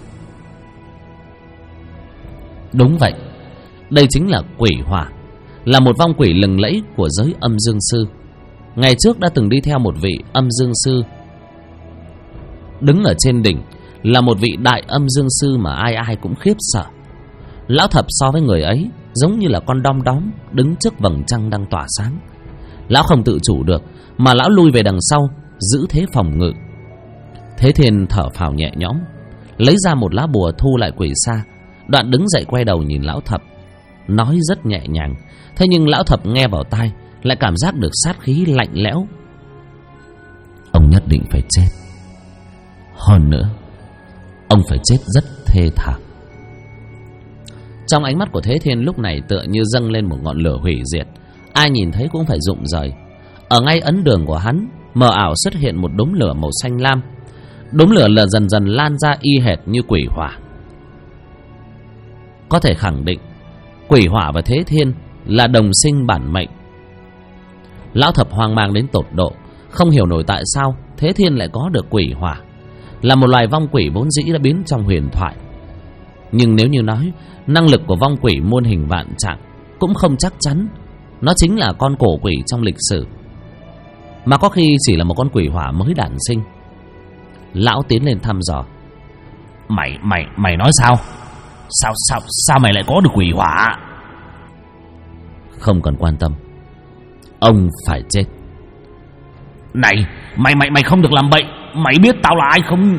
Đúng vậy, đây chính là quỷ hỏa, là một vong quỷ lừng lẫy của giới âm dương sư. Ngày trước đã từng đi theo một vị âm dương sư, đứng ở trên đỉnh, là một vị đại âm dương sư mà ai ai cũng khiếp sợ. Lão thập so với người ấy giống như là con đom đóm đứng trước vầng trăng đang tỏa sáng. Lão không tự chủ được mà lão lui về đằng sau, giữ thế phòng ngự. Thế Thiên thở phào nhẹ nhõm, lấy ra một lá bùa thu lại quỷ xa, đoạn đứng dậy quay đầu nhìn lão thập, nói rất nhẹ nhàng. Thế nhưng lão thập nghe vào tai lại cảm giác được sát khí lạnh lẽo. Ông nhất định phải chết. Hơn nữa, ông phải chết rất thê thảm. Trong ánh mắt của Thế Thiên lúc này tựa như dâng lên một ngọn lửa hủy diệt, ai nhìn thấy cũng phải rụng rời. Ở ngay ấn đường của hắn, mờ ảo xuất hiện một đốm lửa màu xanh lam. Đốm lửa là dần dần lan ra y hệt như quỷ hỏa. Có thể khẳng định, quỷ hỏa và Thế Thiên là đồng sinh bản mệnh. Lão Thập hoang mang đến tột độ, không hiểu nổi tại sao Thế Thiên lại có được quỷ hỏa, là một loài vong quỷ vốn dĩ đã biến trong huyền thoại. Nhưng nếu như nói năng lực của vong quỷ muôn hình vạn trạng, cũng không chắc chắn nó chính là con cổ quỷ trong lịch sử, mà có khi chỉ là một con quỷ hỏa mới đản sinh. Lão tiến lên thăm dò. Mày nói sao? Sao mày lại có được quỷ hỏa? Không cần quan tâm, ông phải chết. Này, mày không được làm bậy. Mày biết tao là ai không?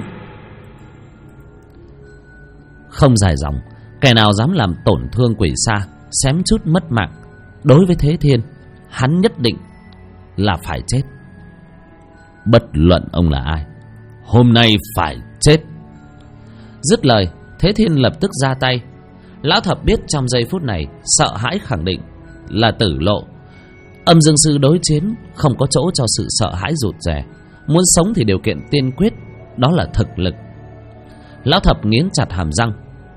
Không dài dòng, kẻ nào dám làm tổn thương quỷ xa, xém chút mất mạng, đối với Thế Thiên, hắn nhất định là phải chết. Bất luận ông là ai, hôm nay phải chết. Dứt lời, Thế Thiên lập tức ra tay. Lão Thập biết trong giây phút này sợ hãi khẳng định là tử lộ. Âm Dương Sư đối chiến không có chỗ cho sự sợ hãi rụt rè. Muốn sống thì điều kiện tiên quyết đó là thực lực. Lão Thập nghiến chặt hàm răng.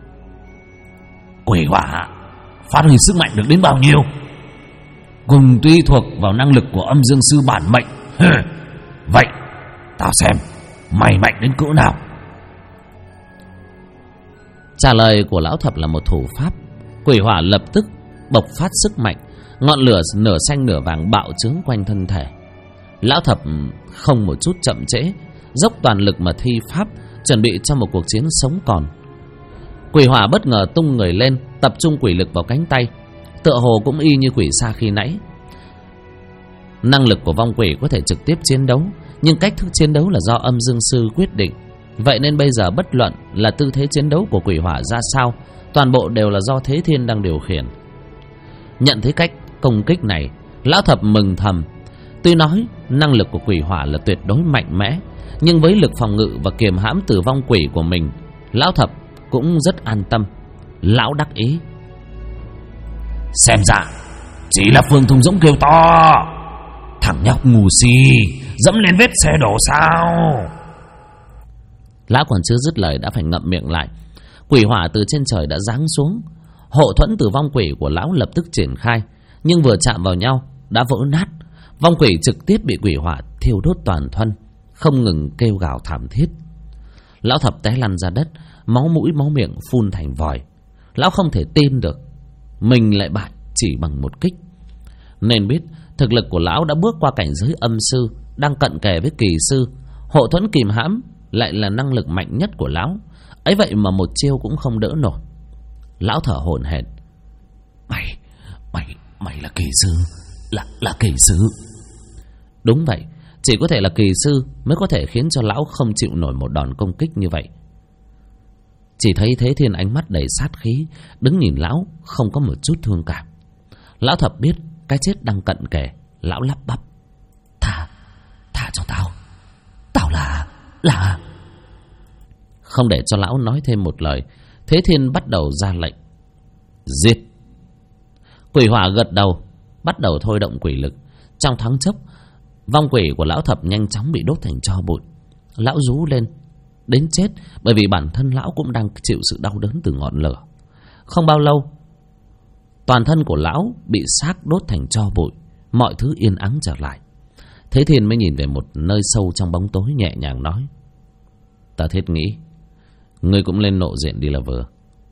Quỷ hỏa phát huy sức mạnh được đến bao nhiêu? Cùng tùy thuộc vào năng lực của Âm Dương Sư bản mệnh. Vậy tao xem mày mạnh đến cỡ nào. Trả lời của Lão Thập là một thủ pháp. Quỷ hỏa lập tức bộc phát sức mạnh, ngọn lửa nửa xanh nửa vàng bạo trướng quanh thân thể. Lão Thập không một chút chậm trễ, dốc toàn lực mà thi pháp, chuẩn bị cho một cuộc chiến sống còn. Quỷ hỏa bất ngờ tung người lên, tập trung quỷ lực vào cánh tay, tựa hồ cũng y như quỷ xa khi nãy. Năng lực của vong quỷ có thể trực tiếp chiến đấu, nhưng cách thức chiến đấu là do Âm Dương Sư quyết định. Vậy nên bây giờ bất luận là tư thế chiến đấu của quỷ hỏa ra sao, toàn bộ đều là do Thế Thiên đang điều khiển. Nhận thấy cách công kích này, Lão Thập mừng thầm. Tuy nói năng lực của quỷ hỏa là tuyệt đối mạnh mẽ, nhưng với lực phòng ngự và kiềm hãm từ vong quỷ của mình, Lão Thập cũng rất an tâm. Lão đắc ý. Xem ra chỉ là Phương Thùng Dũng kêu to. Thằng nhóc ngu si dẫm lên vết xe đổ sao? Lão còn chưa dứt lời đã phải ngậm miệng lại. Quỷ hỏa từ trên trời đã giáng xuống. Hộ thuẫn từ vong quỷ của lão lập tức triển khai, nhưng vừa chạm vào nhau đã vỡ nát. Vong quỷ trực tiếp bị quỷ hỏa thiêu đốt toàn thân, không ngừng kêu gào thảm thiết. Lão Thập té lăn ra đất, máu mũi máu miệng phun thành vòi. Lão không thể tin được mình lại bại chỉ bằng một kích, nên biết thực lực của lão đã bước qua cảnh giới âm sư, đang cận kề với kỳ sư. Hộ thuẫn kìm hãm lại là năng lực mạnh nhất của lão, ấy vậy mà một chiêu cũng không đỡ nổi. Lão thở hổn hển. Mày là kỳ sư, là kỳ sư. Đúng vậy, chỉ có thể là kỳ sư mới có thể khiến cho lão không chịu nổi một đòn công kích như vậy. Chỉ thấy Thế Thiên ánh mắt đầy sát khí, đứng nhìn lão không có một chút thương cảm. Lão Thập biết cái chết đang cận kề, lão lắp bắp. Tha cho tao. Tao là... Không để cho lão nói thêm một lời, Thế Thiên bắt đầu ra lệnh. Giết. Quỷ hỏa gật đầu, bắt đầu thôi động quỷ lực. Trong thoáng chốc, vong quỷ của Lão Thập nhanh chóng bị đốt thành tro bụi. Lão rú lên đến chết, bởi vì bản thân lão cũng đang chịu sự đau đớn từ ngọn lửa. Không bao lâu, toàn thân của lão bị xác đốt thành tro bụi, mọi thứ yên ắng trở lại. Thế Thiên mới nhìn về một nơi sâu trong bóng tối, nhẹ nhàng nói. Ta thiết nghĩ ngươi cũng lên nộ diện đi là vừa.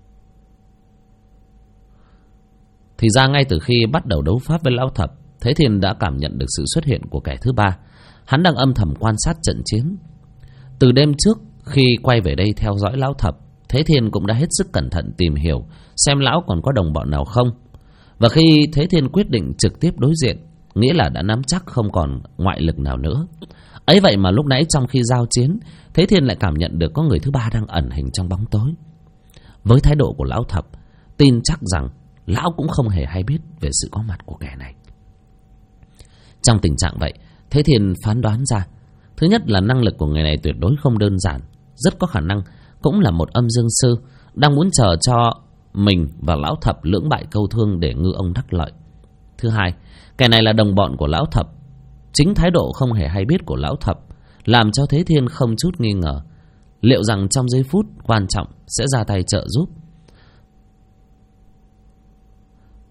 Thì ra ngay từ khi bắt đầu đấu pháp với Lão Thập, Thế Thiên đã cảm nhận được sự xuất hiện của kẻ thứ ba. Hắn đang âm thầm quan sát trận chiến. Từ đêm trước khi quay về đây theo dõi Lão Thập, Thế Thiên cũng đã hết sức cẩn thận tìm hiểu xem lão còn có đồng bọn nào không. Và khi Thế Thiên quyết định trực tiếp đối diện, nghĩa là đã nắm chắc không còn ngoại lực nào nữa. Ấy vậy mà lúc nãy trong khi giao chiến, Thế Thiên lại cảm nhận được có người thứ ba đang ẩn hình trong bóng tối. Với thái độ của Lão Thập, tin chắc rằng lão cũng không hề hay biết về sự có mặt của kẻ này. Trong tình trạng vậy, Thế Thiên phán đoán ra, thứ nhất là năng lực của người này tuyệt đối không đơn giản, rất có khả năng cũng là một âm dương sư đang muốn chờ cho mình và Lão Thập lưỡng bại câu thương để ngư ông đắc lợi. Thứ hai, kẻ này là đồng bọn của Lão Thập. Chính thái độ không hề hay biết của Lão Thập làm cho Thế Thiên không chút nghi ngờ liệu rằng trong giây phút quan trọng sẽ ra tay trợ giúp.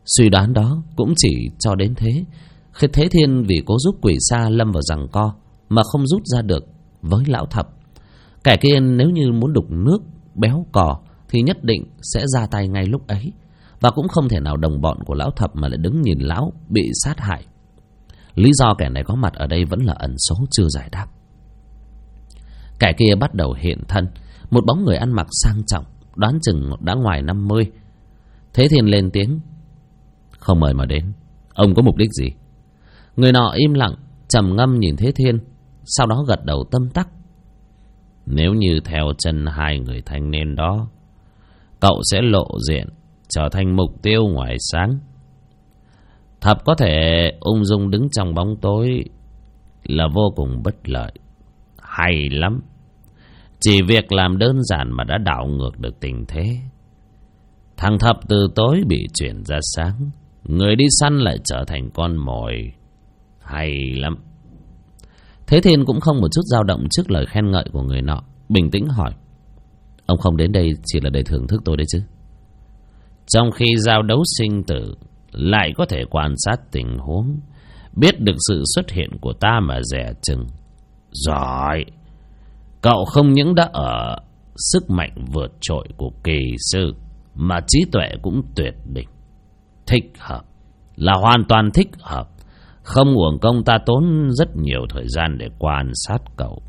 Suy đoán đó cũng chỉ cho đến thế. Khi Thế Thiên vì cố giúp Quỷ Sa lâm vào giằng co mà không rút ra được với lão thập. Kẻ kia nếu như muốn đục nước béo cò thì nhất định sẽ ra tay ngay lúc ấy, và cũng không thể nào đồng bọn của lão thập mà lại đứng nhìn lão bị sát hại. Lý do kẻ này có mặt ở đây vẫn là ẩn số chưa giải đáp. Kẻ kia bắt đầu hiện thân, một bóng người ăn mặc sang trọng, đoán chừng đã ngoài 50. Thế Thiên lên tiếng: "Không mời mà đến, ông có mục đích gì?" Người nọ im lặng, trầm ngâm nhìn Thế Thiên, sau đó gật đầu tâm tắc: "Nếu như theo chân hai người thanh niên đó, cậu sẽ lộ diện trở thành mục tiêu ngoài sáng. Thập có thể ung dung đứng trong bóng tối là vô cùng bất lợi. Hay lắm, chỉ việc làm đơn giản mà đã đảo ngược được tình thế. Thằng Thập từ tối bị chuyển ra sáng, người đi săn lại trở thành con mồi. Hay lắm." Thế Thiên cũng không một chút dao động trước lời khen ngợi của người nọ, bình tĩnh hỏi: "Ông không đến đây chỉ là để thưởng thức tôi đấy chứ?" "Trong khi giao đấu sinh tử, lại có thể quan sát tình huống, biết được sự xuất hiện của ta mà dè chừng. Giỏi! Cậu không những đã ở sức mạnh vượt trội của kỳ sư, mà trí tuệ cũng tuyệt đỉnh. Thích hợp, là hoàn toàn thích hợp. Không uổng công ta tốn rất nhiều thời gian để quan sát cậu."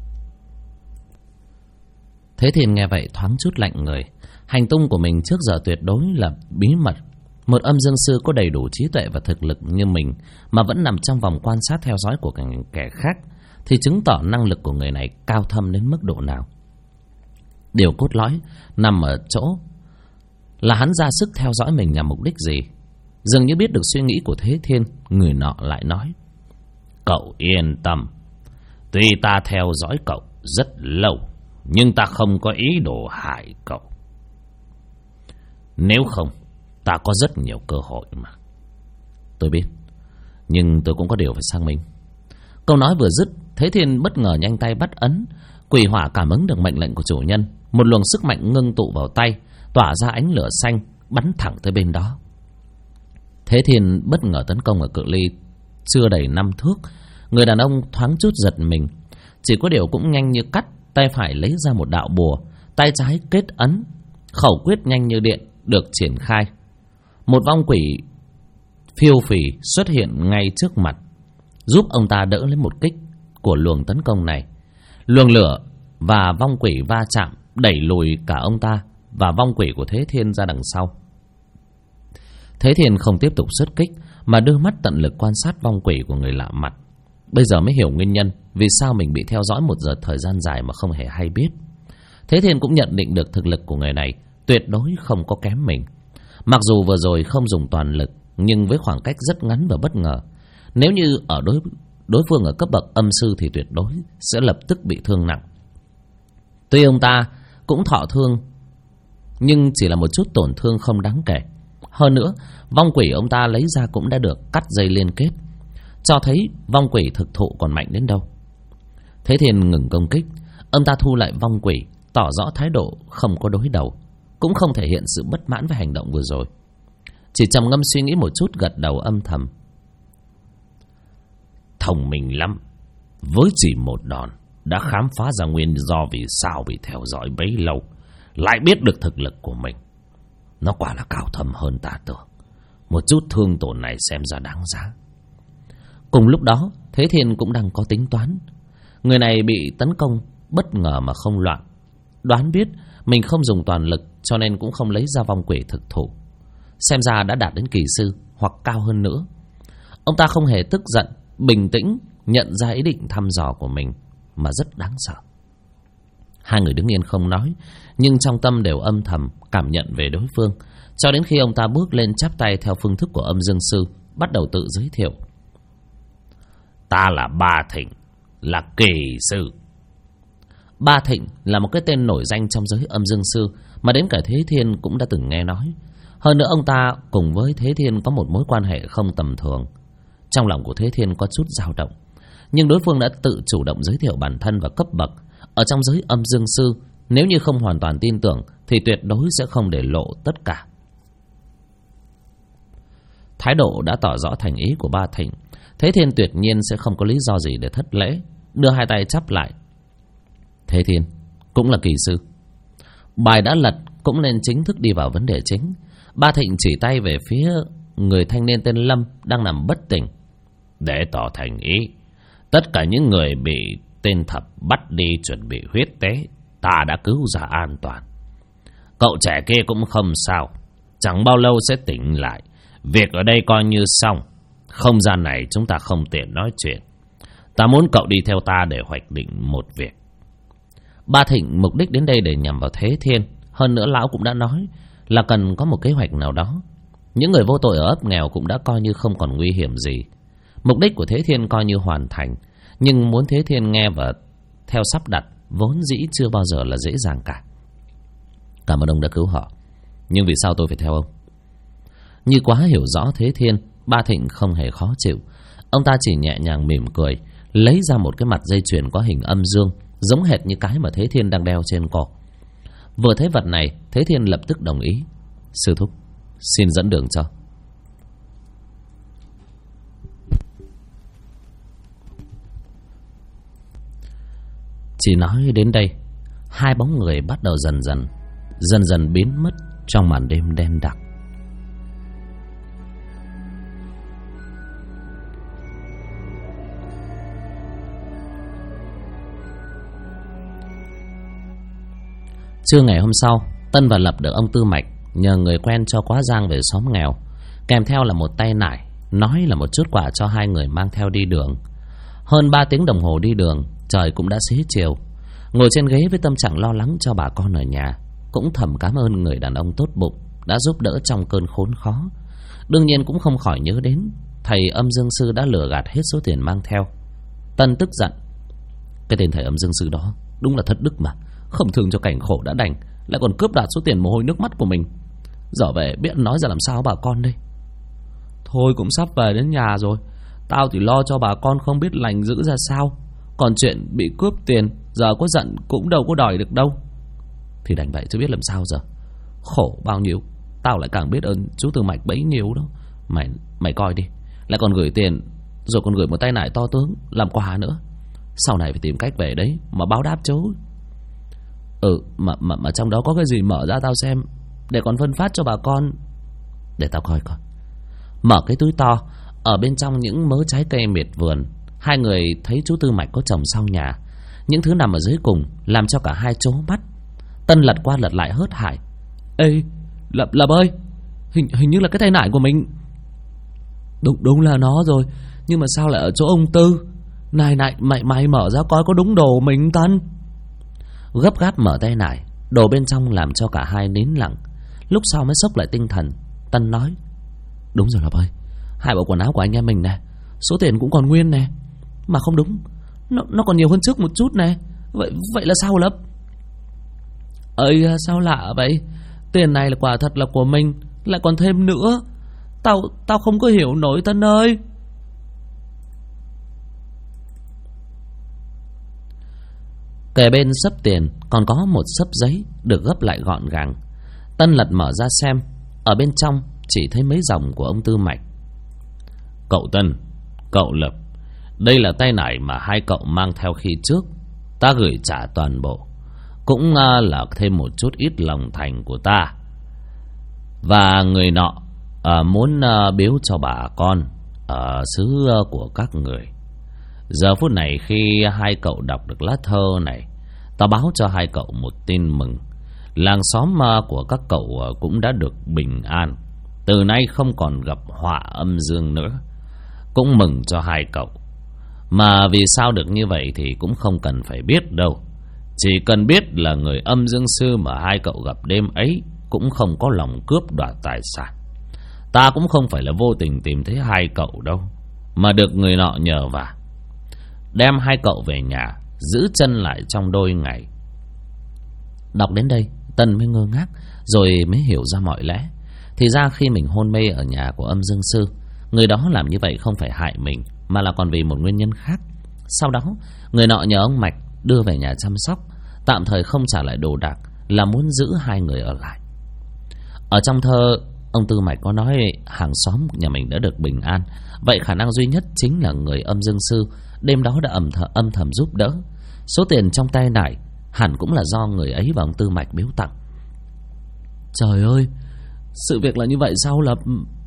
Thế Thiên nghe vậy thoáng chút lạnh người. Hành tung của mình trước giờ tuyệt đối là bí mật. Một âm dương sư có đầy đủ trí tuệ và thực lực như mình mà vẫn nằm trong vòng quan sát theo dõi của kẻ khác, thì chứng tỏ năng lực của người này cao thâm đến mức độ nào. Điều cốt lõi nằm ở chỗ là hắn ra sức theo dõi mình nhằm mục đích gì. Dường như biết được suy nghĩ của Thế Thiên, người nọ lại nói: "Cậu yên tâm, tuy ta theo dõi cậu rất lâu, nhưng ta không có ý đồ hại cậu. Nếu không, ta có rất nhiều cơ hội mà." "Tôi biết, nhưng tôi cũng có điều phải xác minh." Câu nói vừa dứt, Thế Thiên bất ngờ nhanh tay bắt ấn. Quỷ hỏa cảm ứng được mệnh lệnh của chủ nhân, một luồng sức mạnh ngưng tụ vào tay, tỏa ra ánh lửa xanh bắn thẳng tới bên đó. Thế Thiên bất ngờ tấn công ở cự ly chưa đầy 5 thước. Người đàn ông thoáng chút giật mình, chỉ có điều cũng nhanh như cắt. Tay phải lấy ra một đạo bùa, tay trái kết ấn, khẩu quyết nhanh như điện được triển khai. Một vong quỷ phiêu phì xuất hiện ngay trước mặt, giúp ông ta đỡ lấy một kích của luồng tấn công này. Luồng lửa và vong quỷ va chạm, đẩy lùi cả ông ta và vong quỷ của Thế Thiên ra đằng sau. Thế Thiên không tiếp tục xuất kích mà đưa mắt tận lực quan sát vong quỷ của người lạ mặt. Bây giờ mới hiểu nguyên nhân vì sao mình bị theo dõi một giờ thời gian dài mà không hề hay biết. Thế Thiên cũng nhận định được thực lực của người này tuyệt đối không có kém mình. Mặc dù vừa rồi không dùng toàn lực, nhưng với khoảng cách rất ngắn và bất ngờ, nếu như ở đối phương ở cấp bậc âm sư thì tuyệt đối sẽ lập tức bị thương nặng. Tuy ông ta cũng thọ thương, nhưng chỉ là một chút tổn thương không đáng kể. Hơn nữa, vong quỷ ông ta lấy ra cũng đã được cắt dây liên kết, cho thấy vong quỷ thực thụ còn mạnh đến đâu. Thế Thiên ngừng công kích, ông ta thu lại vong quỷ, tỏ rõ thái độ không có đối đầu, cũng không thể hiện sự bất mãn với hành động vừa rồi. Chỉ trầm ngâm suy nghĩ một chút, gật đầu âm thầm: "Thông minh lắm, với chỉ một đòn đã khám phá ra nguyên do vì sao bị theo dõi bấy lâu, lại biết được thực lực của mình. Nó quả là cao thâm hơn ta tưởng. Một chút thương tổn này xem ra đáng giá." Cùng lúc đó, Thế Thiên cũng đang có tính toán. Người này bị tấn công bất ngờ mà không loạn, đoán biết mình không dùng toàn lực, cho nên cũng không lấy ra vong quỷ thực thụ. Xem ra đã đạt đến kỳ sư hoặc cao hơn nữa. Ông ta không hề tức giận, bình tĩnh nhận ra ý định thăm dò của mình mà rất đáng sợ. Hai người đứng yên không nói, nhưng trong tâm đều âm thầm cảm nhận về đối phương, cho đến khi ông ta bước lên chắp tay theo phương thức của âm dương sư, bắt đầu tự giới thiệu: "Ta là Ba Thịnh, là kỳ sư." Ba Thịnh là một cái tên nổi danh trong giới âm dương sư mà đến cả Thế Thiên cũng đã từng nghe nói. Hơn nữa ông ta cùng với Thế Thiên có một mối quan hệ không tầm thường. Trong lòng của Thế Thiên có chút dao động, nhưng đối phương đã tự chủ động giới thiệu bản thân và cấp bậc. Ở trong giới âm dương sư, nếu như không hoàn toàn tin tưởng thì tuyệt đối sẽ không để lộ tất cả. Thái độ đã tỏ rõ thành ý của Ba Thịnh. Thế Thiên tuyệt nhiên sẽ không có lý do gì để thất lễ, đưa hai tay chắp lại. Thế Thiên cũng là kỳ sư. Bài đã lật, cũng nên chính thức đi vào vấn đề chính. Ba Thịnh chỉ tay về phía người thanh niên tên Lâm đang nằm bất tỉnh. Để tỏ thành ý, tất cả những người bị tên Thập bắt đi chuẩn bị huyết tế, ta đã cứu ra an toàn. Cậu trẻ kia cũng không sao, chẳng bao lâu sẽ tỉnh lại. Việc ở đây coi như xong. Không gian này chúng ta không tiện nói chuyện. Ta muốn cậu đi theo ta để hoạch định một việc. Ba Thịnh mục đích đến đây để nhằm vào Thế Thiên. Hơn nữa lão cũng đã nói là cần có một kế hoạch nào đó. Những người vô tội ở ấp nghèo cũng đã coi như không còn nguy hiểm gì. Mục đích của Thế Thiên coi như hoàn thành. Nhưng muốn Thế Thiên nghe và theo sắp đặt vốn dĩ chưa bao giờ là dễ dàng cả. Cảm ơn ông đã cứu họ, nhưng vì sao tôi phải theo ông? Như quá hiểu rõ Thế Thiên, Ba Thịnh không hề khó chịu. Ông ta chỉ nhẹ nhàng mỉm cười, lấy ra một cái mặt dây chuyền có hình âm dương, giống hệt như cái mà Thế Thiên đang đeo trên cổ. Vừa thấy vật này, Thế Thiên lập tức đồng ý. Sư thúc, xin dẫn đường cho. Chỉ nói đến đây, hai bóng người bắt đầu dần dần biến mất trong màn đêm đen đặc. Trưa ngày hôm sau, Tân và Lập được ông Tư Mạch nhờ người quen cho quá giang về xóm nghèo, kèm theo là một tay nải, nói là một chút quà cho hai người mang theo đi đường. Hơn 3 tiếng đồng hồ đi đường, trời cũng đã xế chiều. Ngồi trên ghế với tâm trạng lo lắng cho bà con ở nhà, cũng thầm cảm ơn người đàn ông tốt bụng đã giúp đỡ trong cơn khốn khó. Đương nhiên cũng không khỏi nhớ đến thầy âm dương sư đã lừa gạt hết số tiền mang theo. Tân tức giận. Cái tên thầy âm dương sư đó đúng là thất đức mà, không thương cho cảnh khổ đã đành, lại còn cướp đoạt số tiền mồ hôi nước mắt của mình. Giờ về biết nói ra làm sao bà con đây. Thôi cũng sắp về đến nhà rồi, tao thì lo cho bà con không biết lành dữ ra sao. Còn chuyện bị cướp tiền, giờ có giận cũng đâu có đòi được đâu. Thì đành vậy chứ biết làm sao giờ. Khổ bao nhiêu, tao lại càng biết ơn chú Tư Mạch bấy nhiêu đó. Mày coi đi, lại còn gửi tiền, rồi còn gửi một tay nải to tướng làm quà nữa. Sau này phải tìm cách về đấy mà báo đáp chú. Mà trong đó có cái gì mở ra tao xem, để còn phân phát cho bà con. Để tao coi coi. Mở cái túi to, ở bên trong những mớ trái cây miệt vườn. Hai người thấy chú Tư Mạch có trồng sau nhà. Những thứ nằm ở dưới cùng làm cho cả hai trố mắt. Tân lật qua lật lại hớt hải. Ê, Lập ơi, hình như là cái tay nải của mình. Đúng là nó rồi, nhưng mà sao lại ở chỗ ông Tư? Này mày mở ra coi có đúng đồ mình Tân. Gấp gáp mở tay nải, đồ bên trong làm cho cả hai nín lặng. Lúc sau mới xốc lại tinh thần. Tân nói. Đúng rồi Lập ơi, 2 bộ quần áo của anh em mình nè, số tiền cũng còn nguyên nè. Mà không đúng, nó còn nhiều hơn trước một chút nè. Vậy là sao Lập? Ơi sao lạ vậy? Tiền này là quả thật là của mình, lại còn thêm nữa. Tao không có hiểu nổi Tân ơi. Kề bên xấp tiền còn có một xấp giấy được gấp lại gọn gàng. Tân lật mở ra xem. Ở bên trong chỉ thấy mấy dòng của ông Tư Mạch. Cậu Tân, cậu Lập, đây là tay nải mà hai cậu mang theo khi trước. Ta gửi trả toàn bộ, cũng là thêm một chút ít lòng thành của ta. Và người nọ muốn biếu cho bà con ở xứ của các người. Giờ phút này khi hai cậu đọc được lá thơ này, ta báo cho hai cậu một tin mừng. Làng xóm của các cậu cũng đã được bình an, từ nay không còn gặp họa âm dương nữa. Cũng mừng cho hai cậu. Mà vì sao được như vậy thì cũng không cần phải biết đâu. Chỉ cần biết là người âm dương sư mà hai cậu gặp đêm ấy cũng không có lòng cướp đoạt tài sản. Ta cũng không phải là vô tình tìm thấy hai cậu đâu, mà được người nọ nhờ vả, đem hai cậu về nhà, giữ chân lại trong đôi ngày. Đọc đến đây, Tân mới ngơ ngác, rồi mới hiểu ra mọi lẽ. Thì ra khi mình hôn mê ở nhà của âm dương sư, người đó làm như vậy không phải hại mình, mà là còn vì một nguyên nhân khác. Sau đó, người nọ nhờ ông Mạch đưa về nhà chăm sóc, tạm thời không trả lại đồ đạc, là muốn giữ hai người ở lại. Ở trong thơ, ông Tư Mạch có nói hàng xóm nhà mình đã được bình an. Vậy khả năng duy nhất chính là người âm dương sư đêm đó đã âm thầm giúp đỡ. Số tiền trong tay này hẳn cũng là do người ấy và ông Tư Mạch biếu tặng. Trời ơi, sự việc là như vậy sao Lập?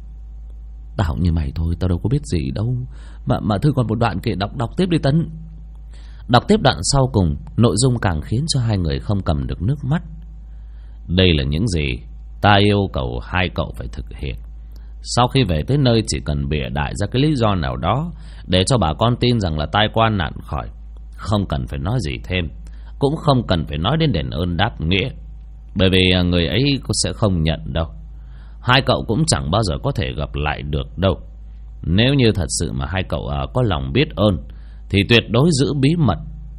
Tao như mày thôi, tao đâu có biết gì đâu. Mà Thư còn một đoạn kể, đọc tiếp đi Tấn. Đọc tiếp đoạn sau cùng, nội dung càng khiến cho hai người không cầm được nước mắt. Đây là những gì ta yêu cầu hai cậu phải thực hiện. Sau khi về tới nơi chỉ cần bịa đại ra cái lý do nào đó để cho bà con tin rằng là tai qua nạn khỏi. Không cần phải nói gì thêm, cũng không cần phải nói đến đền ơn đáp nghĩa, bởi vì người ấy sẽ không nhận đâu. Hai cậu cũng chẳng bao giờ có thể gặp lại được đâu. Nếu như thật sự mà hai cậu có lòng biết ơn thì tuyệt đối giữ bí mật.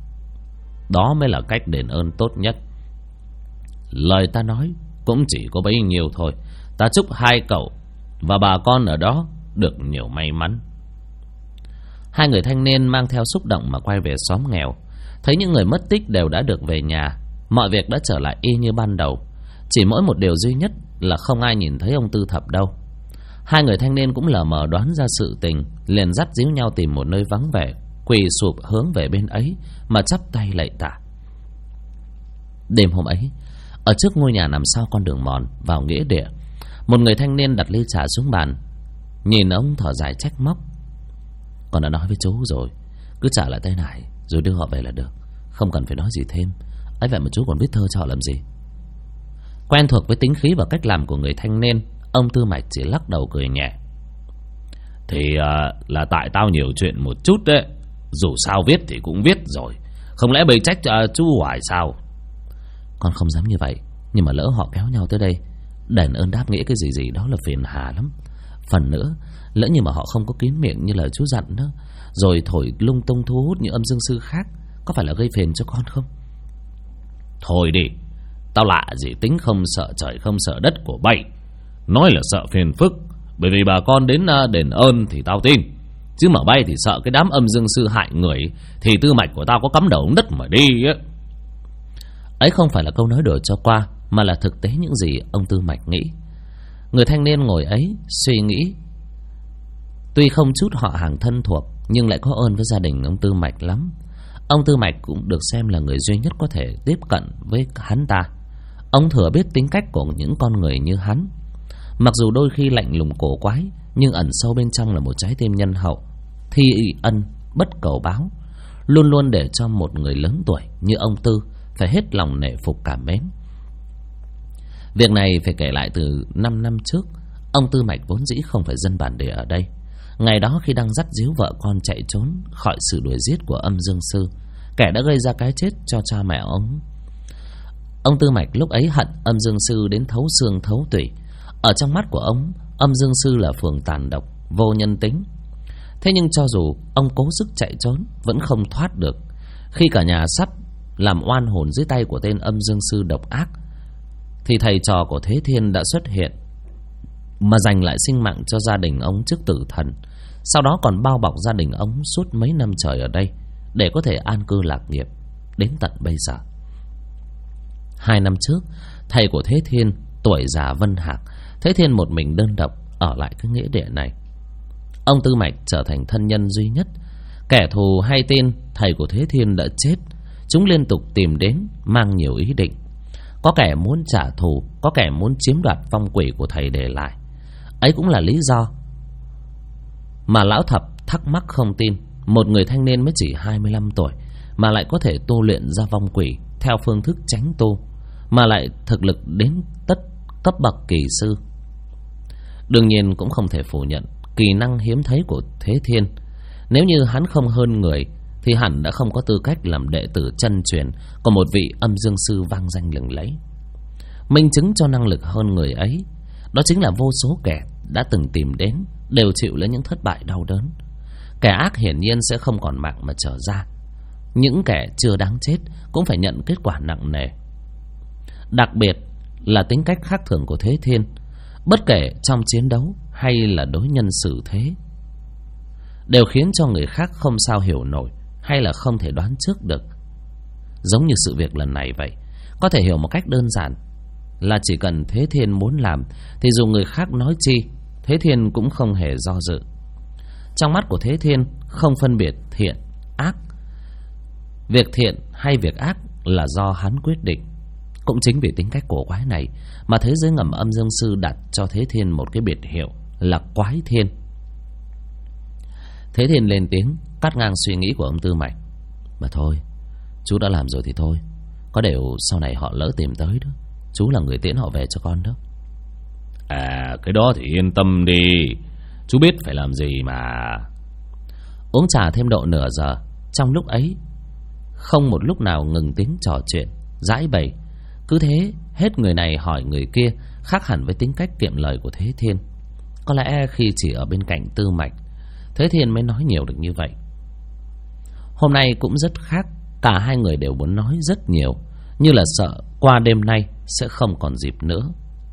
Đó mới là cách đền ơn tốt nhất. Lời ta nói cũng chỉ có bấy nhiêu thôi. Ta chúc hai cậu và bà con ở đó được nhiều may mắn. Hai người thanh niên mang theo xúc động mà quay về xóm nghèo. Thấy những người mất tích đều đã được về nhà, mọi việc đã trở lại y như ban đầu. Chỉ mỗi một điều duy nhất là không ai nhìn thấy ông Tư Thập đâu. Hai người thanh niên cũng lờ mờ đoán ra sự tình, liền dắt díu nhau tìm một nơi vắng vẻ, quỳ sụp hướng về bên ấy mà chắp tay lạy tạ. Đêm hôm ấy, ở trước ngôi nhà nằm sau con đường mòn vào nghĩa địa, một người thanh niên đặt ly trà xuống bàn, nhìn ông thở dài trách móc. Con đã nói với chú rồi, cứ trả lại tay này rồi đưa họ về là được, không cần phải nói gì thêm. Ấy vậy mà chú còn viết thơ cho họ làm gì? Quen thuộc với tính khí và cách làm của người thanh niên, ông Tư Mạch chỉ lắc đầu cười nhẹ. Thì là tại tao nhiều chuyện một chút đấy. Dù sao viết thì cũng viết rồi, không lẽ bây trách chú hoài sao? Con không dám như vậy, nhưng mà lỡ họ kéo nhau tới đây đền ơn đáp nghĩa cái gì đó là phiền hà lắm. Phần nữa, lỡ như mà họ không có kín miệng như lời chú dặn đó, rồi thổi lung tung thu hút như âm dương sư khác, có phải là gây phiền cho con không? Thôi đi, tao lạ gì tính không sợ trời không sợ đất của bay. Nói là sợ phiền phức, bởi vì bà con đến đền ơn thì tao tin. Chứ mà bay thì sợ cái đám âm dương sư hại người thì Tư Mạch của tao có cắm đầu đất mà đi á. Ấy không phải là câu nói đùa cho qua, mà là thực tế những gì ông Tư Mạch nghĩ. Người thanh niên ngồi ấy suy nghĩ. Tuy không chút họ hàng thân thuộc, nhưng lại có ơn với gia đình ông Tư Mạch lắm. Ông Tư Mạch cũng được xem là người duy nhất có thể tiếp cận với hắn ta. Ông thừa biết tính cách của những con người như hắn. Mặc dù đôi khi lạnh lùng cổ quái, nhưng ẩn sâu bên trong là một trái tim nhân hậu, thi ân bất cầu báo, luôn luôn để cho một người lớn tuổi như ông Tư phải hết lòng nể phục cảm mến. Việc này phải kể lại từ 5 năm trước. Ông Tư Mạch vốn dĩ không phải dân bản địa ở đây. Ngày đó khi đang dắt díu vợ con chạy trốn khỏi sự đuổi giết của âm dương sư, kẻ đã gây ra cái chết cho cha mẹ ông Tư Mạch lúc ấy hận âm dương sư đến thấu xương thấu tủy. Ở trong mắt của ông, âm dương sư là phường tàn độc, vô nhân tính. Thế nhưng cho dù ông cố sức chạy trốn vẫn không thoát được. Khi cả nhà sắp làm oan hồn dưới tay của tên âm dương sư độc ác, thì thầy trò của Thế Thiên đã xuất hiện, mà giành lại sinh mạng cho gia đình ông trước tử thần. Sau đó còn bao bọc gia đình ông suốt mấy năm trời ở đây, để có thể an cư lạc nghiệp đến tận bây giờ. 2 năm trước, thầy của Thế Thiên tuổi già vân hạc, Thế Thiên một mình đơn độc ở lại cái nghĩa địa này. Ông Tư Mạch trở thành thân nhân duy nhất. Kẻ thù hay tin thầy của Thế Thiên đã chết, chúng liên tục tìm đến, mang nhiều ý định. Có kẻ muốn trả thù, có kẻ muốn chiếm đoạt vong quỷ của thầy để lại. Ấy cũng là lý do mà lão thập thắc mắc không tin một người thanh niên mới chỉ 25 tuổi mà lại có thể tu luyện ra vong quỷ theo phương thức tránh tu, mà lại thực lực đến tất cấp bậc kỳ sư. Đương nhiên cũng không thể phủ nhận kỳ năng hiếm thấy của Thế Thiên. Nếu như hắn không hơn người thì hẳn đã không có tư cách làm đệ tử chân truyền của một vị âm dương sư vang danh lừng lẫy. Minh chứng cho năng lực hơn người ấy, đó chính là vô số kẻ đã từng tìm đến đều chịu lấy những thất bại đau đớn. Kẻ ác hiển nhiên sẽ không còn mạng mà trở ra. Những kẻ chưa đáng chết cũng phải nhận kết quả nặng nề. Đặc biệt là tính cách khác thường của Thế Thiên, bất kể trong chiến đấu hay là đối nhân xử thế, đều khiến cho người khác không sao hiểu nổi hay là không thể đoán trước được. Giống như sự việc lần này vậy, có thể hiểu một cách đơn giản là chỉ cần Thế Thiên muốn làm thì dù người khác nói chi, Thế Thiên cũng không hề do dự. Trong mắt của Thế Thiên không phân biệt thiện, ác. Việc thiện hay việc ác là do hắn quyết định. Cũng chính vì tính cách cổ quái này mà thế giới ngầm Âm Dương Sư đặt cho Thế Thiên một cái biệt hiệu là Quái Thiên. Thế Thiên lên tiếng cắt ngang suy nghĩ của ông Tư Mạch. Mà thôi, chú đã làm rồi thì thôi. Có điều sau này họ lỡ tìm tới đó, chú là người tiễn họ về cho con đó. À, cái đó thì yên tâm đi, chú biết phải làm gì mà. Uống trà thêm độ nửa giờ. Trong lúc ấy không một lúc nào ngừng tiếng trò chuyện giãi bày. Cứ thế hết người này hỏi người kia, khác hẳn với tính cách kiệm lời của Thế Thiên. Có lẽ khi chỉ ở bên cạnh Tư Mạch, Thế Thiên mới nói nhiều được như vậy. Hôm nay cũng rất khác. Cả hai người đều muốn nói rất nhiều, như là sợ qua đêm nay sẽ không còn dịp nữa.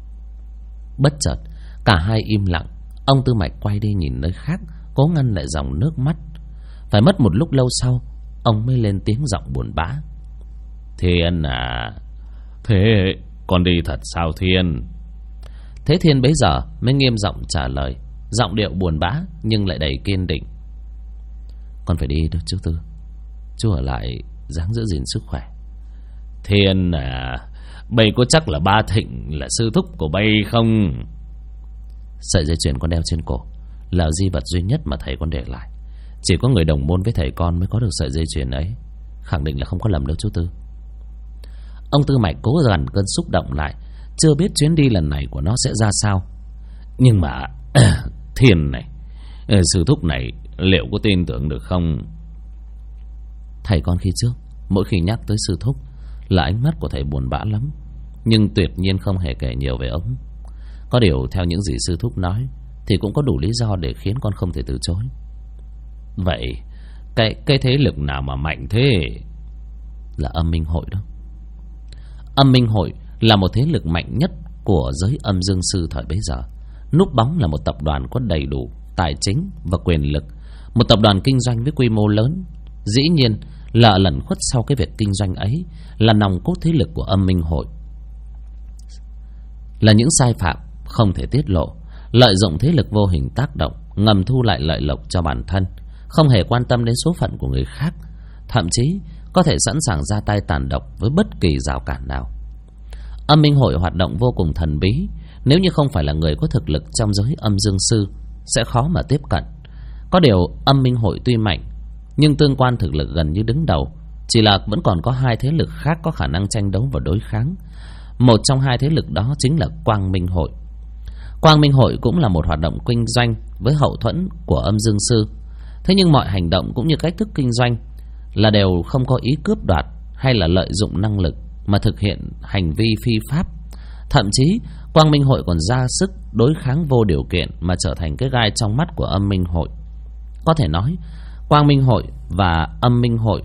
Bất chợt cả hai im lặng. Ông Tư Mạch quay đi nhìn nơi khác, cố ngăn lại dòng nước mắt. Phải mất một lúc lâu sau, ông mới lên tiếng giọng buồn bã. Thiên à, thế con đi thật sao Thiên? Thế Thiên bấy giờ mới nghiêm giọng trả lời, giọng điệu buồn bã nhưng lại đầy kiên định. Con phải đi đó chú Tư. Chú ở lại ráng giữ gìn sức khỏe. Thiên à, bây có chắc là ba Thịnh là sư thúc của bây không? Sợi dây chuyền con đeo trên cổ là di vật duy nhất mà thầy con để lại. Chỉ có người đồng môn với thầy con mới có được sợi dây chuyền ấy. Khẳng định là không có lầm đâu chú Tư. Ông Tư Mạch cố gằn cơn xúc động lại, chưa biết chuyến đi lần này của nó sẽ ra sao. Nhưng mà Thiên này, sư thúc này liệu có tin tưởng được không? Thầy con khi trước mỗi khi nhắc tới sư thúc là ánh mắt của thầy buồn bã lắm, nhưng tuyệt nhiên không hề kể nhiều về ông. Có điều theo những gì sư thúc nói thì cũng có đủ lý do để khiến con không thể từ chối. Vậy cái thế lực nào mà mạnh thế? Là Âm Minh Hội đó. Âm Minh Hội là một thế lực mạnh nhất của giới Âm Dương Sư thời bấy giờ. Núp bóng là một tập đoàn có đầy đủ tài chính và quyền lực, một tập đoàn kinh doanh với quy mô lớn. Dĩ nhiên là lẩn khuất sau cái việc kinh doanh ấy là nòng cốt thế lực của Âm Minh Hội, là những sai phạm không thể tiết lộ, lợi dụng thế lực vô hình tác động, ngầm thu lại lợi lộc cho bản thân, không hề quan tâm đến số phận của người khác, thậm chí có thể sẵn sàng ra tay tàn độc với bất kỳ rào cản nào. Âm Minh Hội hoạt động vô cùng thần bí, nếu như không phải là người có thực lực trong giới Âm Dương Sư sẽ khó mà tiếp cận. Có điều Âm Minh Hội tuy mạnh nhưng tương quan thực lực gần như đứng đầu, chỉ là vẫn còn có hai thế lực khác có khả năng tranh đấu và đối kháng. Một trong hai thế lực đó chính là Quang Minh Hội. Quang Minh Hội cũng là một hoạt động kinh doanh với hậu thuẫn của Âm Dương Sư. Thế nhưng mọi hành động cũng như cách thức kinh doanh là đều không có ý cướp đoạt hay là lợi dụng năng lực mà thực hiện hành vi phi pháp. Thậm chí Quang Minh Hội còn ra sức đối kháng vô điều kiện mà trở thành cái gai trong mắt của Âm Minh Hội. Có thể nói Quang Minh Hội và Âm Minh Hội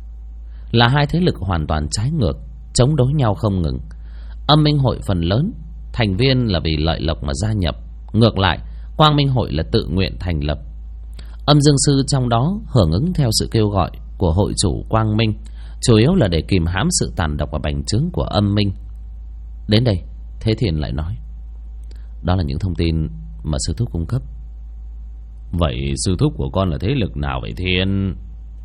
là hai thế lực hoàn toàn trái ngược, chống đối nhau không ngừng. Âm Minh Hội phần lớn thành viên là vì lợi lộc mà gia nhập, ngược lại Quang Minh Hội là tự nguyện thành lập. Âm Dương Sư trong đó hưởng ứng theo sự kêu gọi của hội chủ Quang Minh, chủ yếu là để kìm hãm sự tàn độc và bành trướng của Âm Minh. Đến đây Thế Thiên lại nói, đó là những thông tin mà sư thúc cung cấp. Vậy sư thúc của con là thế lực nào vậy Thiên?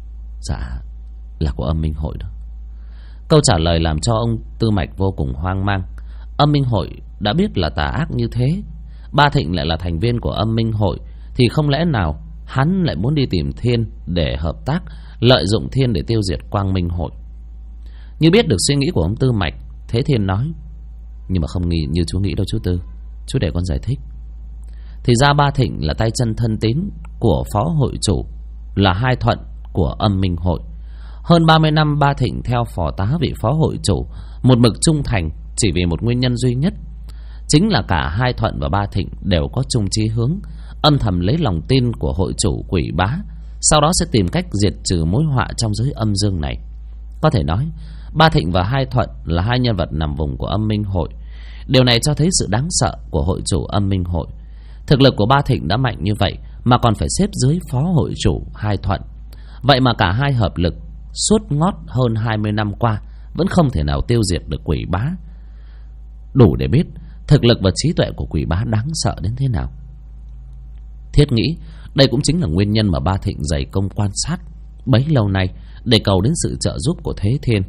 Dạ là của Âm Minh Hội đó. Câu trả lời làm cho ông Tư Mạch vô cùng hoang mang. Âm Minh Hội đã biết là tà ác như thế, Ba Thịnh lại là thành viên của Âm Minh Hội, thì không lẽ nào hắn lại muốn đi tìm Thiên để hợp tác, lợi dụng Thiên để tiêu diệt Quang Minh Hội? Như biết được suy nghĩ của ông Tư Mạch, Thế Thiên nói, nhưng mà không nghĩ như chú nghĩ đâu chú Tư, chú để con giải thích. Thì ra Ba Thịnh là tay chân thân tín của phó hội chủ, là Hai Thuận của Âm Minh Hội. Hơn 30 năm Ba Thịnh theo phò tá vị phó hội chủ, một mực trung thành chỉ vì một nguyên nhân duy nhất, chính là cả Hai Thuận và Ba Thịnh đều có chung chí hướng, âm thầm lấy lòng tin của hội chủ Quỷ Bá, sau đó sẽ tìm cách diệt trừ mối họa trong giới âm dương này. Có thể nói Ba Thịnh và Hai Thuận là hai nhân vật nằm vùng của Âm Minh Hội. Điều này cho thấy sự đáng sợ của hội chủ Âm Minh Hội. Thực lực của Ba Thịnh đã mạnh như vậy mà còn phải xếp dưới phó hội chủ Hai Thuận. Vậy mà cả hai hợp lực suốt ngót hơn 20 năm qua vẫn không thể nào tiêu diệt được Quỷ Bá. đủ để biết thực lực và trí tuệ của Quỷ Bá đáng sợ đến thế nào. Thiết nghĩ đây cũng chính là nguyên nhân mà Ba Thịnh dày công quan sát bấy lâu nay để cầu đến sự trợ giúp của Thế Thiên.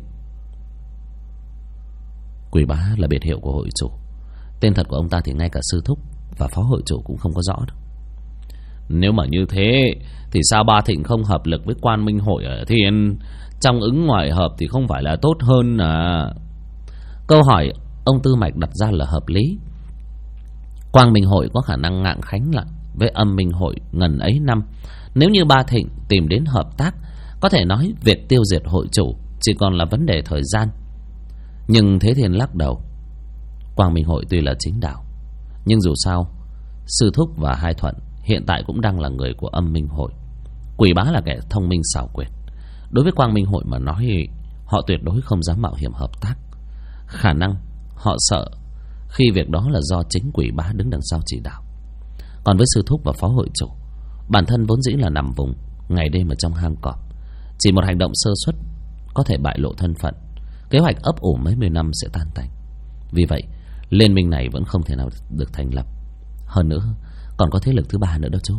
Quỷ Bá là biệt hiệu của hội chủ. Tên thật của ông ta thì ngay cả sư thúc và phó hội chủ cũng không có rõ đâu. Nếu mà như thế thì sao Ba Thịnh không hợp lực với Quan Minh Hội ở Thiên? Trong ứng ngoài hợp thì không phải là tốt hơn à? Câu hỏi ông Tư Mạch đặt ra là hợp lý. Quang Minh Hội có khả năng ngạng khánh lại với Âm Minh Hội ngần ấy năm. Nếu như Ba Thịnh tìm đến hợp tác, có thể nói việc tiêu diệt hội chủ chỉ còn là vấn đề thời gian. Nhưng Thế Thiên lắc đầu. Quang Minh Hội tuy là chính đạo, nhưng dù sao sư thúc và Hai Thuận hiện tại cũng đang là người của Âm Minh Hội. Quỷ Bá là kẻ thông minh xảo quyệt. Đối với Quang Minh Hội mà nói, họ tuyệt đối không dám mạo hiểm hợp tác. Khả năng họ sợ khi việc đó là do chính Quỷ Bá đứng đằng sau chỉ đạo. Còn với sư thúc và phó hội chủ, bản thân vốn dĩ là nằm vùng ngày đêm ở trong hang cọp, chỉ một hành động sơ suất có thể bại lộ thân phận, kế hoạch ấp ủ mấy mươi năm sẽ tan tành. Vì vậy liên minh này vẫn không thể nào được thành lập. Hơn nữa còn có thế lực thứ ba nữa đó chú.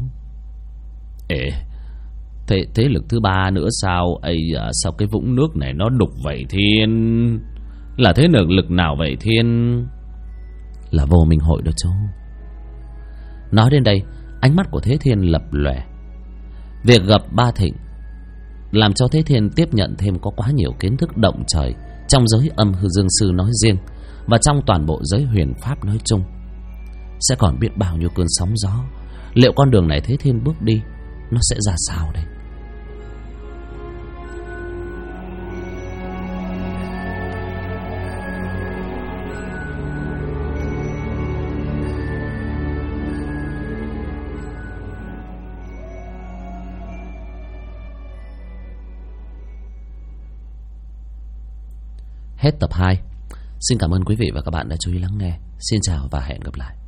Thế lực thứ ba nữa sao? Sao cái vũng nước này nó đục vậy Thiên? Là thế lực nào vậy Thiên? Là Vô Minh Hội đó chú. Nói đến đây, ánh mắt của Thế Thiên lập lòe. Việc gặp Ba Thịnh làm cho Thế Thiên tiếp nhận thêm có quá nhiều kiến thức động trời trong giới Âm Hư Dương Sư nói riêng và trong toàn bộ giới huyền pháp nói chung. Sẽ còn biết bao nhiêu cơn sóng gió. Liệu con đường này Thế Thiên bước đi nó sẽ ra sao đây? Hết tập 2. Xin cảm ơn quý vị và các bạn đã chú ý lắng nghe. Xin chào và hẹn gặp lại.